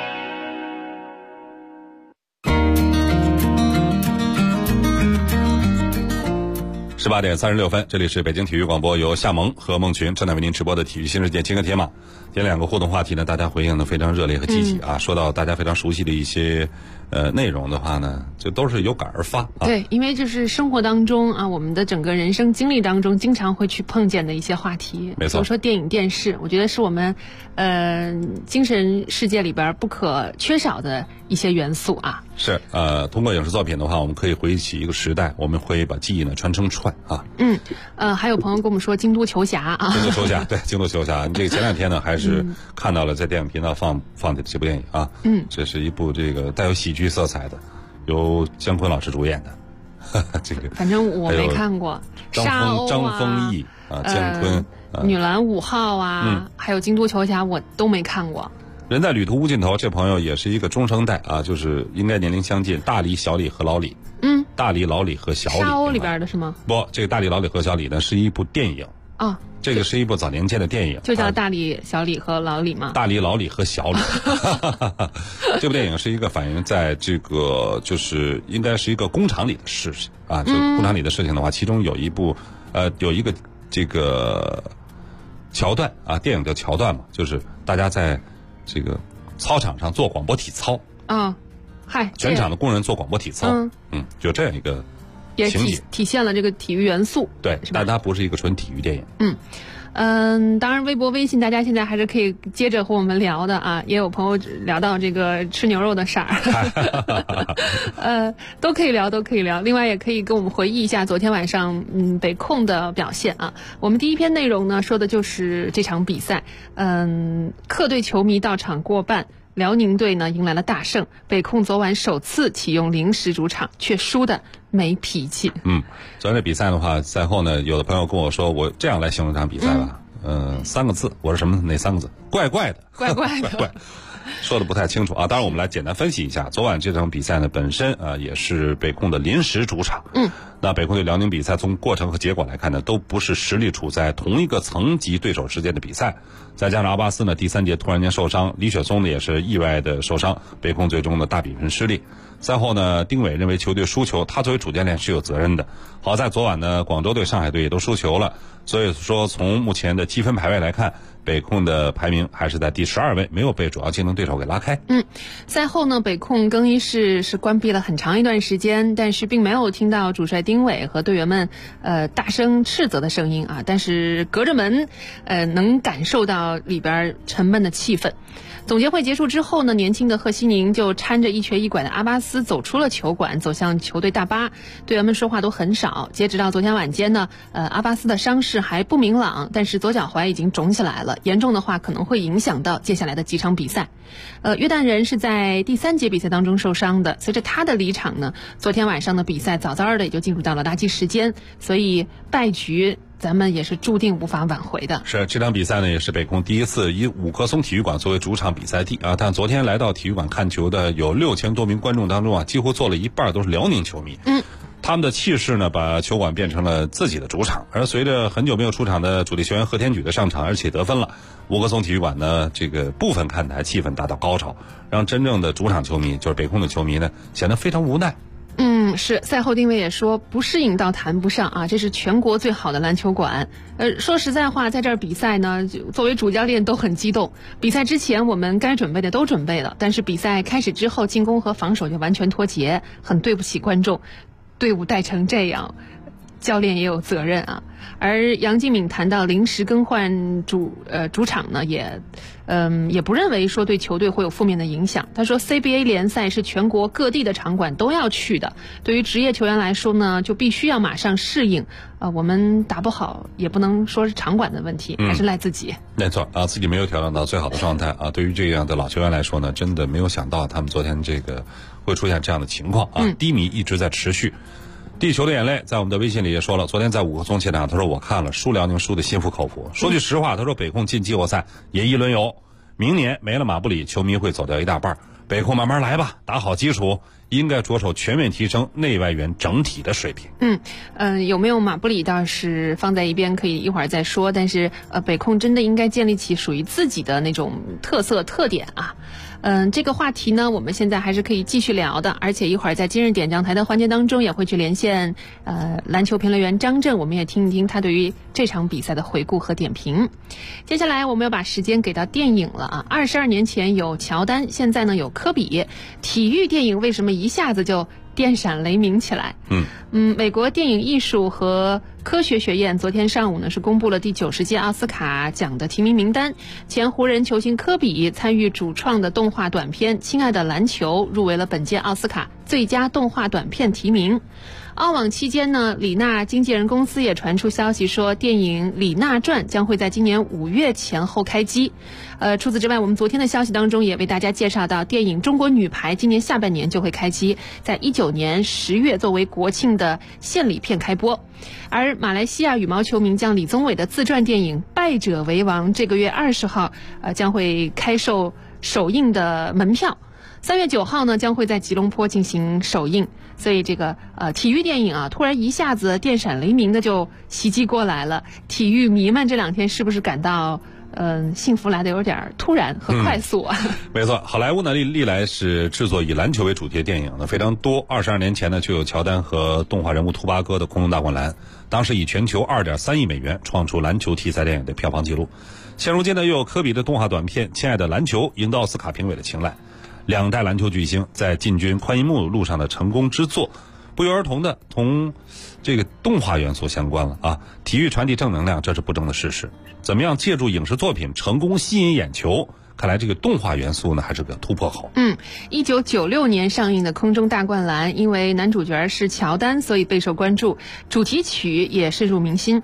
18点36分，这里是北京体育广播，由夏萌和孟群正在为您直播的体育新世界金戈铁马。今天2个互动话题呢，大家回应的非常热烈和积极啊。说到大家非常熟悉的一些内容的话呢，就都是有感而发啊。 对，因为就是生活当中啊，我们的整个人生经历当中，经常会去碰见的一些话题。 没错， 比如说电影、电视，我觉得是我们精神世界里边不可缺少的一些元素啊。 是通过影视作品的话，我们可以回忆起一个时代，我们会把记忆呢传承串啊。 还有朋友跟我们说京都球侠啊， 京都球侠，对，京都球侠，这个前2天呢还是看到了在电影频道放的这部电影啊。这是一部这个带有喜剧色彩的，由姜昆老师主演的。这个反正我没看过。 张丰毅啊，姜昆。 女篮5号啊，还有京都球侠我都没看过。 人在旅途无尽头，这朋友也是一个中生代啊，就是应该年龄相近，大李、小李和老李。大李、老李和小李。 沙鸥里边的是吗？ 不，这个大李、老李和小李呢是一部电影啊。 这个是一部早年间的电影， 就叫大李、小李和老李吗？ 大李、老李和小李。这部电影是一个反映在这个就是应该是一个工厂里的事情啊。这个工厂里的事情的话，其中有一部有一个这个桥段啊，电影的桥段嘛，就是大家在这个操场上做广播体操啊。 全场的工人做广播体操，就这样一个也体现了这个体育元素， 对，但它不是一个纯体育电影。 当然微博、微信大家现在还是可以接着和我们聊的啊，也有朋友聊到这个吃牛肉的事儿，都可以聊。另外也可以跟我们回忆一下昨天晚上北控的表现啊。我们第一篇内容呢说的就是这场比赛，客队球迷到场过半辽宁队呢迎来了大胜，北控昨晚首次启用临时主场，却输得没脾气。 昨天的比赛的话，赛后呢，有的朋友跟我说，我这样来形容这场比赛吧，3个字，我说什么？哪3个字？怪怪的， 怪怪的， 怪。说的不太清楚啊，当然我们来简单分析一下，昨晚这场比赛呢本身也是北控的临时主场。那北控对辽宁比赛从过程和结果来看呢，都不是实力处在同一个层级对手之间的比赛。再加上阿巴斯呢第3节突然间受伤，李雪松呢也是意外的受伤，北控最终的大比分失利。赛后呢，丁伟认为球队输球，他作为主教练是有责任的。好在昨晚呢，广州队、上海队也都输球了，所以说从目前的积分排位来看，北控的排名还是在第12位，没有被主要竞争对手给拉开。 赛后呢，北控更衣室是关闭了很长一段时间，但是并没有听到主帅丁伟和队员们大声斥责的声音啊，但是隔着门能感受到里边沉闷的气氛。总结会结束之后呢，年轻的贺西宁就搀着一瘸一拐的阿巴斯走出了球馆，走向球队大巴。队员们说话都很少。截止到昨天晚间呢，阿巴斯的伤势还不明朗，但是左脚踝已经肿起来了，严重的话可能会影响到接下来的几场比赛。约旦人是在第3节比赛当中受伤的，随着他的离场呢，昨天晚上的比赛早早的也就进入到了垃圾时间，所以败局咱们也是注定无法挽回的。 是这场比赛呢，也是北控第一次以五棵松体育馆作为主场比赛地啊。但昨天来到体育馆看球的有6000多名观众当中啊，几乎坐了一半都是辽宁球迷。他们的气势呢，把球馆变成了自己的主场。而随着很久没有出场的主力球员贺天举的上场，而且得分了，五棵松体育馆呢，这个部分看台气氛达到高潮，让真正的主场球迷，就是北控的球迷呢，显得非常无奈。 是赛后丁伟也说不适应倒谈不上啊，这是全国最好的篮球馆。说实在话，在这儿比赛呢，作为主教练都很激动。比赛之前我们该准备的都准备了，但是比赛开始之后，进攻和防守就完全脱节，很对不起观众。队伍带成这样，教练也有责任啊。而杨敬敏谈到临时更换主场呢，也不认为说对球队会有负面的影响。他说 CBA 联赛是全国各地的场馆都要去的，对于职业球员来说呢，就必须要马上适应。我们打不好也不能说是场馆的问题，还是赖自己。 没错啊，自己没有调整到最好的状态啊。对于这样的老球员来说呢，真的没有想到他们昨天这个会出现这样的情况啊，低迷一直在持续。地球的眼泪在我们的微信里也说了，昨天在五棵松现场，他说我看了，输辽宁输的心服口服。说句实话，他说北控进季后赛也一轮游，明年没了马布里，球迷会走掉一大半。北控慢慢来吧，打好基础，应该着手全面提升内外援整体的水平。 有没有马布里倒是放在一边，可以一会儿再说。但是北控真的应该建立起属于自己的那种特点啊。这个话题呢，我们现在还是可以继续聊的，而且一会儿在今日点将台的环节当中也会去连线篮球评论员张震，我们也听一听他对于这场比赛的回顾和点评。接下来我们要把时间给到电影了啊，22年前有乔丹，现在呢有科比，体育电影为什么一下子就电闪雷鸣起来？美国电影艺术和科学学院昨天上午呢是公布了第90届奥斯卡奖的提名名单，前湖人球星科比参与主创的动画短片《亲爱的篮球》入围了本届奥斯卡最佳动画短片提名。澳网期间呢，李娜经纪人公司也传出消息说，电影《李娜传》将会在今年5月前后开机。除此之外，我们昨天的消息当中也为大家介绍到，电影《中国女排》今年下半年就会开机，在19年10月作为国庆的献礼片开播。而马来西亚羽毛球名将李宗伟的自传电影《败者为王》这个月20号将会开售首映的门票。3月9号呢将会在吉隆坡进行首映，所以这个体育电影啊，突然一下子电闪雷鸣的就袭击过来了。体育迷们这2天是不是感到幸福来的有点突然和快速啊？ 没错，好莱坞呢历来是制作以篮球为主题的电影呢非常多。22年前呢就有乔丹和动画人物兔八哥的空中大灌篮，当时以全球2.3亿美元创出篮球题材电影的票房纪录。现如今呢又有科比的动画短片《亲爱的篮球》赢得奥斯卡评委的青睐。2代篮球巨星在进军宽银幕路上的成功之作，不约而同的同这个动画元素相关了啊！体育传递正能量，这是不争的事实。怎么样借助影视作品成功吸引眼球？看来这个动画元素呢还是个突破口。 1996年上映的《空中大灌篮》，因为男主角是乔丹，所以备受关注，主题曲也深入民心。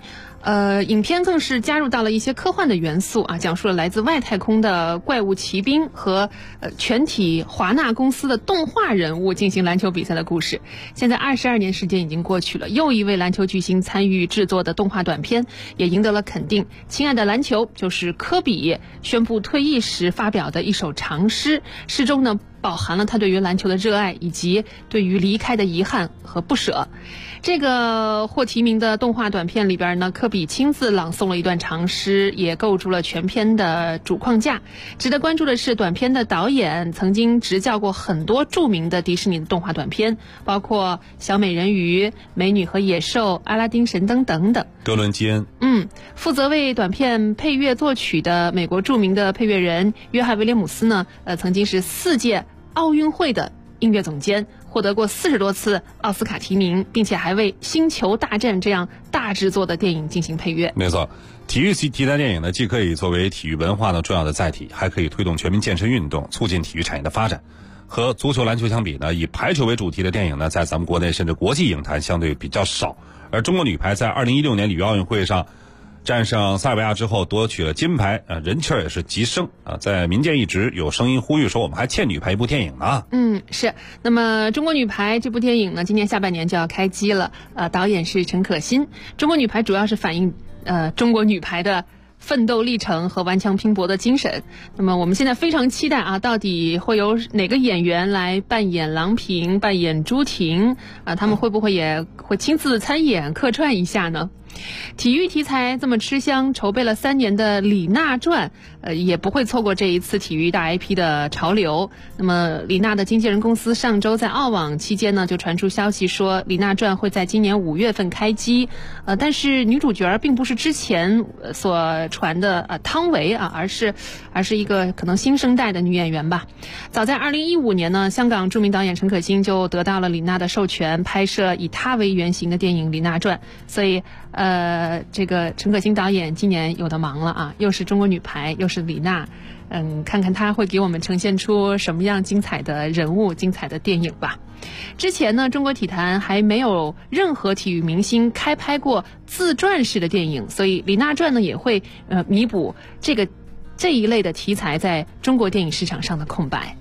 影片更是加入到了一些科幻的元素啊，讲述了来自外太空的怪物骑兵和全体华纳公司的动画人物进行篮球比赛的故事。现在22年时间已经过去了，又一位篮球巨星参与制作的动画短片也赢得了肯定。亲爱的篮球就是科比宣布退役时发表的一首长诗，诗中呢饱含了他对于篮球的热爱以及对于离开的遗憾和不舍。这个获提名的动画短片里边呢，科比亲自朗诵了一段长诗，也构筑了全片的主框架。值得关注的是，短片的导演曾经执教过很多著名的迪士尼的动画短片，包括小美人鱼、美女和野兽、阿拉丁神灯等等。 哥伦基恩。 负责为短片配乐作曲的美国著名的配乐人约翰威廉姆斯呢，曾经是4届奥运会的音乐总监，获得过40多次奥斯卡提名，并且还为《星球大战》这样大制作的电影进行配乐。 没错，体育题材电影呢，既可以作为体育文化的重要的载体，还可以推动全民健身运动，促进体育产业的发展。和足球、篮球相比呢，以排球为主题的电影呢，在咱们国内甚至国际影坛相对比较少。而中国女排在2016年里约奥运会上战胜塞尔维亚之后夺取了金牌，人气也是急升啊！在民间一直有声音呼吁说，我们还欠女排一部电影呢。 是。那么中国女排这部电影呢，今年下半年就要开机了。导演是陈可辛。中国女排主要是反映中国女排的奋斗历程和顽强拼搏的精神。那么我们现在非常期待啊，到底会有哪个演员来扮演郎平、扮演朱婷啊？他们会不会也会亲自参演客串一下呢？体育题材这么吃香，筹备了3年的李娜传，也不会错过这一次体育大 IP 的潮流。那么李娜的经纪人公司上周在澳网期间呢，就传出消息说李娜传会在今年5月份开机，但是女主角并不是之前所传的汤唯啊，而是一个可能新生代的女演员吧。早在2015年呢，香港著名导演陈可辛就得到了李娜的授权，拍摄以她为原型的电影《李娜传》，所以这个陈可辛导演今年有的忙了啊，又是中国女排，又是李娜，看看他会给我们呈现出什么样精彩的人物、精彩的电影吧。之前呢，中国体坛还没有任何体育明星开拍过自传式的电影，所以李娜传呢也会弥补这一类的题材在中国电影市场上的空白。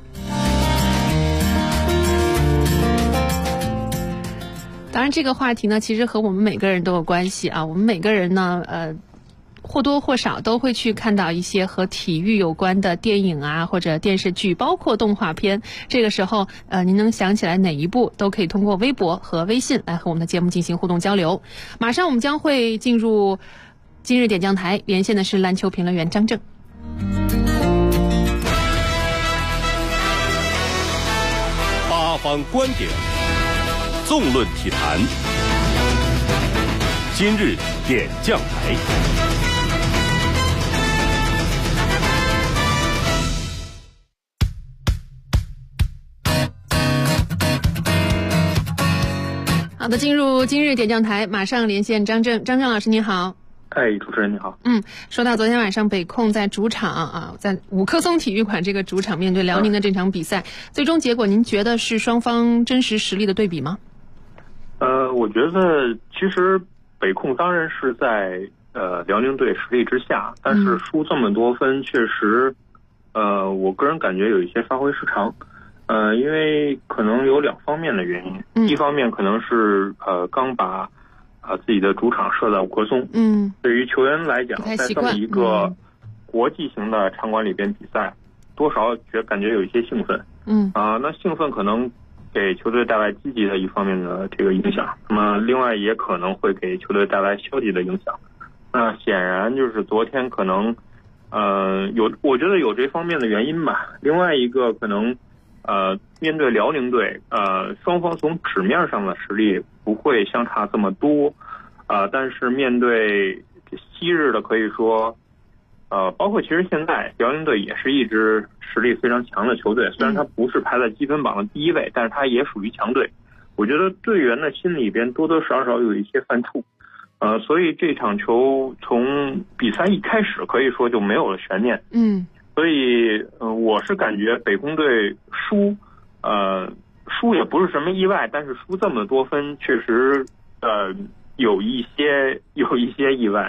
当然这个话题呢，其实和我们每个人都有关系啊。我们每个人呢或多或少都会去看到一些和体育有关的电影啊，或者电视剧，包括动画片。这个时候您能想起来哪一部，都可以通过微博和微信来和我们的节目进行互动交流。马上我们将会进入今日点将台，连线的是篮球评论员张正。 八方观点，纵论体坛，今日点将台。 好的，进入今日点将台，马上连线张正。张正老师您好。 主持人你好。 说到昨天晚上北控在主场啊，在五棵松体育馆这个主场面对辽宁的这场比赛，最终结果您觉得是双方真实实力的对比吗？ 我觉得其实北控当然是在辽宁队实力之下，但是输这么多分确实我个人感觉有一些发挥失常。因为可能有2方面的原因，一方面可能是刚把自己的主场设在五棵松，对于球员来讲，在这么一个国际型的场馆里边比赛，多少感觉有一些兴奋，那兴奋可能给球队带来积极的一方面的这个影响，那么另外也可能会给球队带来消极的影响。那显然就是昨天可能我觉得有这方面的原因吧。另外一个可能面对辽宁队，双方从纸面上的实力不会相差这么多，但是面对昔日的可以说，包括其实现在辽宁队也是一支实力非常强的球队，虽然它不是排在积分榜的第1位，但是它也属于强队。我觉得队员的心里边多多少少有一些犯怵，所以这场球从比赛一开始可以说就没有了悬念。所以我是感觉北控队输也不是什么意外，但是输这么多分确实有一些意外。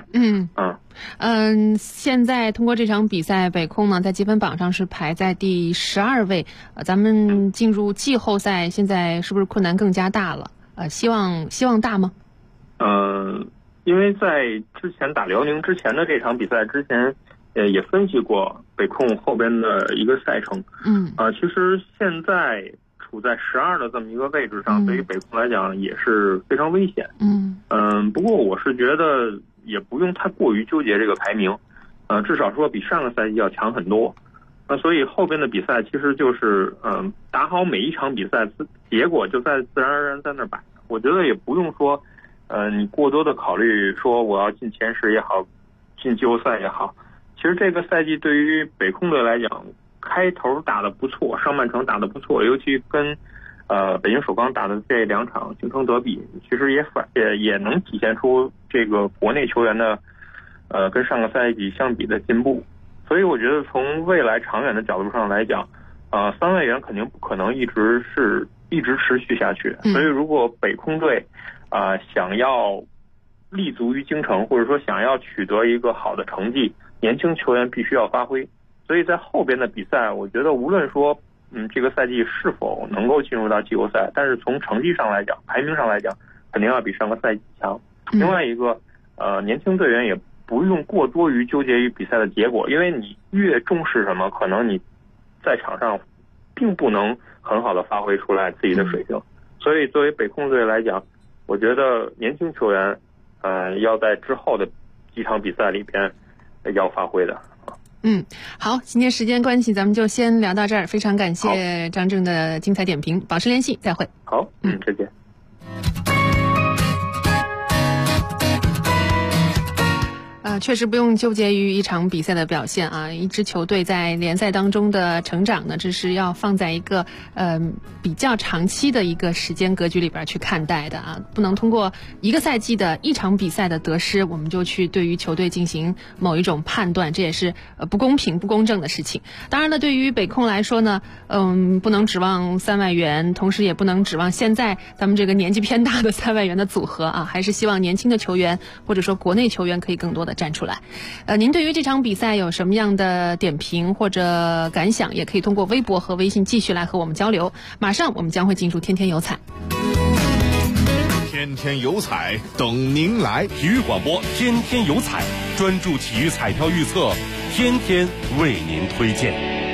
现在通过这场比赛，北控呢在积分榜上是排在第12位。咱们进入季后赛，现在是不是困难更加大了？希望大吗？ 因为在之前打辽宁之前的这场比赛之前，也分析过北控后边的一个赛程。其实现在处在12的这么一个位置上，对于北控来讲也是非常危险。不过我是觉得也不用太过于纠结这个排名，至少说比上个赛季要强很多。所以后边的比赛其实就是打好每一场比赛，结果就在自然而然在那儿摆。我觉得也不用说你过多的考虑说我要进前10也好，进季后赛也好。其实这个赛季对于北控队来讲，开头打得不错，上半程打得不错，尤其跟北京首钢打的这2场京城德比，其实也能体现出这个国内球员的跟上个赛季相比的进步。所以我觉得从未来长远的角度上来讲，3外援肯定不可能一直持续下去。所以如果北控队想要立足于京城，或者说想要取得一个好的成绩，年轻球员必须要发挥。所以在后边的比赛，我觉得无论说这个赛季是否能够进入到季后赛，但是从成绩上来讲，排名上来讲，肯定要比上个赛季强。另外一个年轻队员也不用过多于纠结于比赛的结果，因为你越重视什么，可能你在场上并不能很好的发挥出来自己的水平。所以作为北控队来讲，我觉得年轻球员要在之后的几场比赛里边要发挥的。 好，今天时间关系，咱们就先聊到这儿。非常感谢张正的精彩点评，保持联系，再会。 好，再见。 确实不用纠结于一场比赛的表现啊，一支球队在联赛当中的成长呢，这是要放在一个比较长期的一个时间格局里边去看待的啊，不能通过一个赛季的一场比赛的得失，我们就去对于球队进行某一种判断，这也是不公平不公正的事情。当然了，对于北控来说呢，不能指望3外援，同时也不能指望现在咱们这个年纪偏大的3外援的组合啊，还是希望年轻的球员或者说国内球员可以更多的站出来。您对于这场比赛有什么样的点评或者感想，也可以通过微博和微信继续来和我们交流。马上我们将会进入天天有彩， 天天有彩等您来。体育广播天天有彩，专注体育彩票预测，天天为您推荐。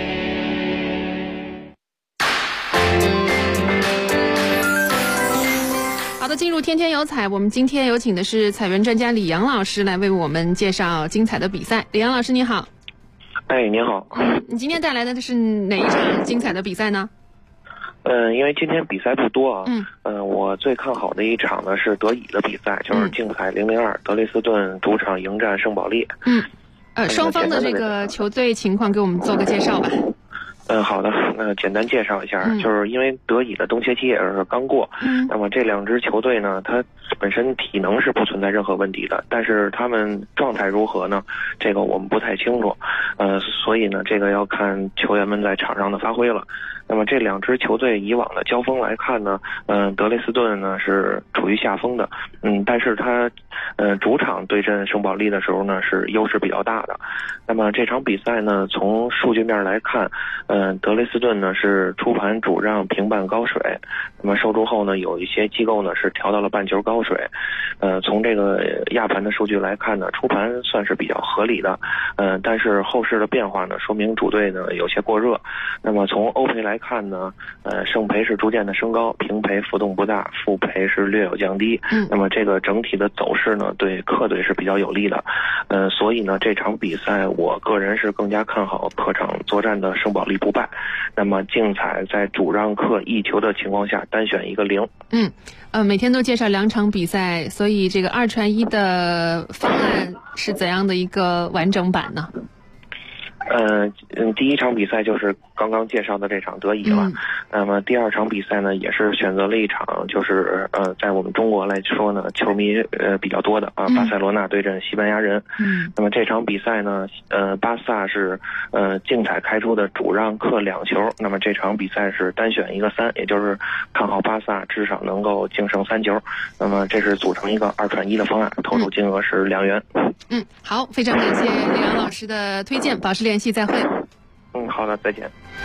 好的，进入天天有彩，我们今天有请的是彩源专家李阳老师来为我们介绍精彩的比赛。李阳老师你好。 您好。 你今天带来的是哪一场精彩的比赛呢？ 因为今天比赛不多啊，我最看好的一场呢是德乙的比赛，就是竞彩002，德累斯顿主场迎战圣保利。 双方的这个球队情况给我们做个介绍吧。 好的，那简单介绍一下，就是因为德乙的冬歇期也是刚过，那么这2支球队呢，它本身体能是不存在任何问题的，但是他们状态如何呢？这个我们不太清楚，所以呢，这个要看球员们在场上的发挥了。那么这2支球队以往的交锋来看呢，德累斯顿呢是处于下风的，但是他主场对阵圣保利的时候呢是优势比较大的。那么这场比赛呢，从数据面来看，德累斯顿呢是初盘主让平半高水，那么收出后呢，有一些机构呢是调到了半球高水。从这个亚盘的数据来看呢，初盘算是比较合理的，但是后市的变化呢，说明主队呢有些过热。那么从欧赔来看呢，胜赔是逐渐的升高，平赔浮动不大，负赔是略有降低。那么这个整体的走势呢，对客队是比较有利的。所以呢，这场比赛我个人是更加看好客场作战的圣保利不败。那么竞彩在主让客1球的情况下，单选一个0。 每天都介绍2场比赛，所以这个2传1的方案是怎样的一个完整版呢？ 第一场比赛就是刚刚介绍的这场德乙了。那么第二场比赛呢，也是选择了一场就是在我们中国来说呢，球迷比较多的巴塞罗那对阵西班牙人。那么这场比赛呢，巴萨是竞彩开出的主让客2球。那么这场比赛是单选一个3，也就是看好巴萨至少能够净胜3球。那么这是组成一个2串1的方案，投注金额是2元。 好，非常感谢李阳老师的推荐，保持联系，再会。 好的，再见。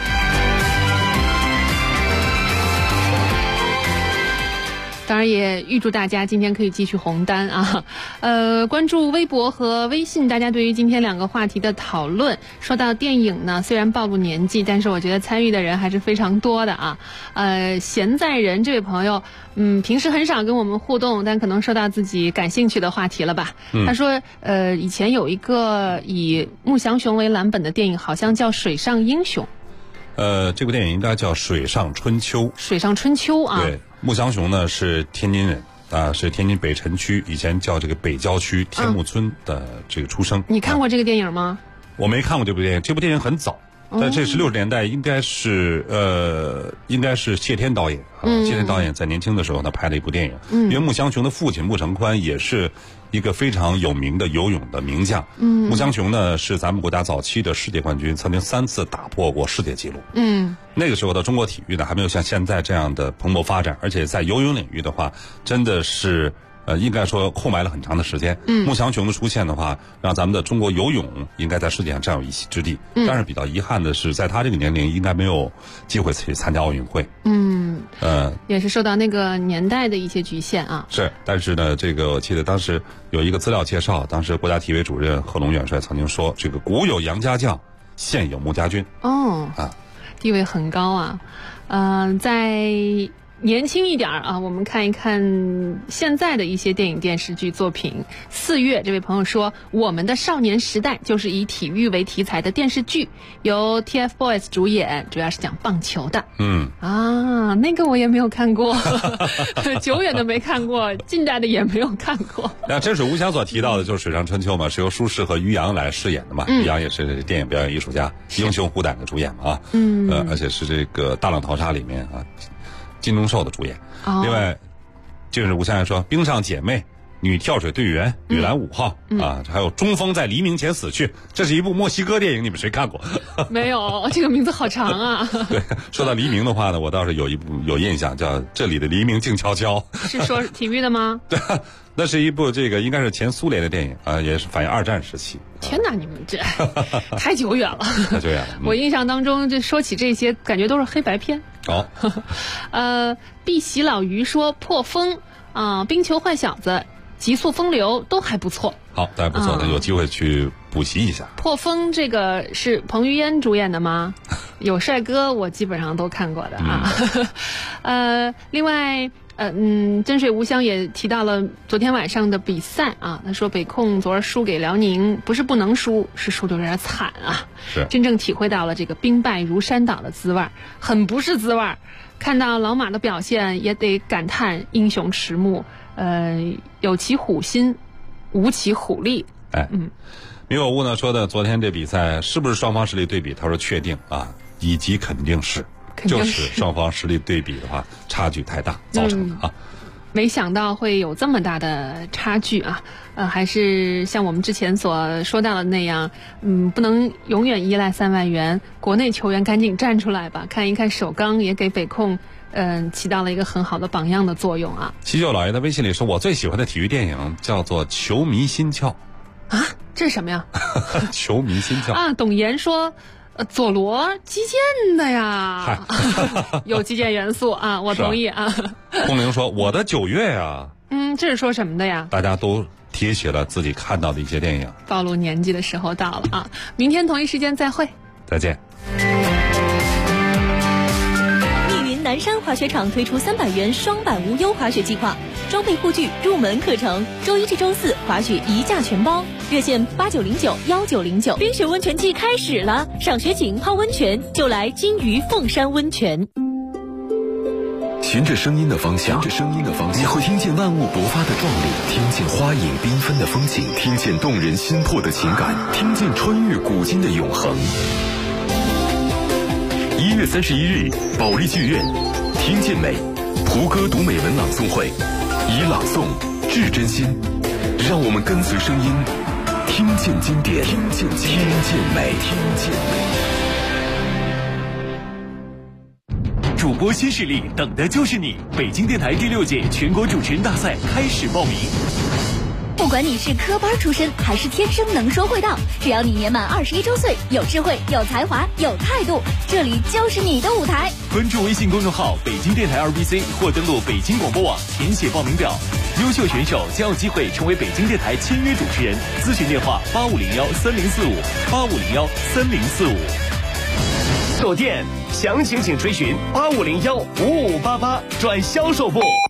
当然也预祝大家今天可以继续红单啊！关注微博和微信，大家对于今天2个话题的讨论。说到电影呢，虽然暴露年纪，但是我觉得参与的人还是非常多的啊。闲在人这位朋友，平时很少跟我们互动，但可能说到自己感兴趣的话题了吧。他说，以前有一个以穆祥雄为蓝本的电影，好像叫《水上英雄》。 这部电影应该叫《水上春秋》。 水上春秋啊。 对。穆祥雄呢是天津人啊，是天津北辰区，以前叫这个北郊区天目村的这个出生。 你看过这个电影吗？ 我没看过这部电影，这部电影很早，但这是60年代，应该是谢天导演啊。谢天导演在年轻的时候呢拍了一部电影，因为穆祥雄的父亲穆成宽也是一个非常有名的游泳的名将。穆祥雄呢是咱们国家早期的世界冠军，曾经3次打破过世界纪录。那个时候的中国体育呢还没有像现在这样的蓬勃发展，而且在游泳领域的话，真的是应该说空白了很长的时间。穆祥雄的出现的话，让咱们的中国游泳应该在世界上占有一席之地。但是比较遗憾的是，在他这个年龄应该没有机会去参加奥运会。 也是受到那个年代的一些局限啊。 是，但是呢，这个我记得当时有一个资料介绍，当时国家体委主任贺龙元帅曾经说，这个古有杨家将，现有穆家军。 地位很高啊。在年轻一点啊，我们看一看现在的一些电影电视剧作品。4月这位朋友说，我们的少年时代就是以体育为题材的电视剧，由 TFBOYS 主演，主要是讲棒球的。那个我也没有看过久远的没看过，近代的也没有看过。 那真水无香所提到的就是《水上春秋》嘛，是由舒适和于洋来饰演的嘛。于洋也是电影表演艺术家，英雄虎胆的主演嘛啊。而且是这个《大浪淘沙》里面啊金钟寿的主演。另外就是吴香说冰上姐妹、女跳水队员、女篮5号啊，还有中锋在黎明前死去，这是一部墨西哥电影，你们谁看过？ 没有，这个名字好长啊。 对，说到黎明的话呢，我倒是有印象，叫《这里的黎明静悄悄》。 是说体育的吗？ 对，那是一部这个应该是前苏联的电影啊，也是反映2战时期。 天哪，你们这太久远了。 太久远了。 我印象当中，这说起这些，感觉都是黑白片。碧玺老于说破风啊，冰球坏小子、极速风流都还不错。 好，都还不错，那有机会去补习一下。 破风这个是彭于晏主演的吗？有帅哥，我基本上都看过的啊。另外。真水无香也提到了昨天晚上的比赛啊，他说北控昨儿输给辽宁，不是不能输，是输得有点惨啊。 是真正体会到了这个兵败如山倒的滋味，很不是滋味。看到老马的表现，也得感叹英雄迟暮，有其虎心，无其虎力。 米有物呢说的昨天这比赛是不是双方实力对比？他说确定啊，以及肯定是。就是双方实力对比的话，差距太大造成的啊。 没想到会有这么大的差距啊！还是像我们之前所说到的那样，不能永远依赖3万元，国内球员赶紧站出来吧！看一看首钢也给北控起到了一个很好的榜样的作用啊。 七舅老爷在微信里说，我最喜欢的体育电影叫做《球迷心窍》 啊，这是什么呀？ 球迷心窍啊，董岩说。佐罗击剑的呀，有击剑元素啊，我同意啊。 空灵说我的9月呀， 这是说什么的呀？ 大家都提起了自己看到的一些电影。 暴露年纪的时候到了啊！明天同一时间再会， 再见。 密云南山滑雪场推出300元双板无忧滑雪计划，装备护具、入门课程，周1至周4滑雪1价全包。热线89091909，冰雪温泉季开始了，赏雪景、泡温泉就来金鱼凤山温泉。 循着声音的方向，你会听见万物勃发的壮丽，听见花影缤纷的风景，听见动人心魄的情感，听见穿越古今的永恒。 1月31日，保利剧院，听见美，胡歌读美文朗诵会，以朗诵致真心，让我们跟随声音，听见经典，听见美，听见美。 主播新势力，等的就是你！北京电台第6届全国主持人大赛开始报名。 不管你是科班出身还是天生能说会道，只要你年满21周岁，有智慧、有才华、有态度，这里就是你的舞台。 关注微信公众号北京电台2BC 或登录北京广播网填写报名表。优秀选手将有机会成为北京电台签约主持人。咨询电话85013045，85013045。 锁店详情请垂询85015588转销售部。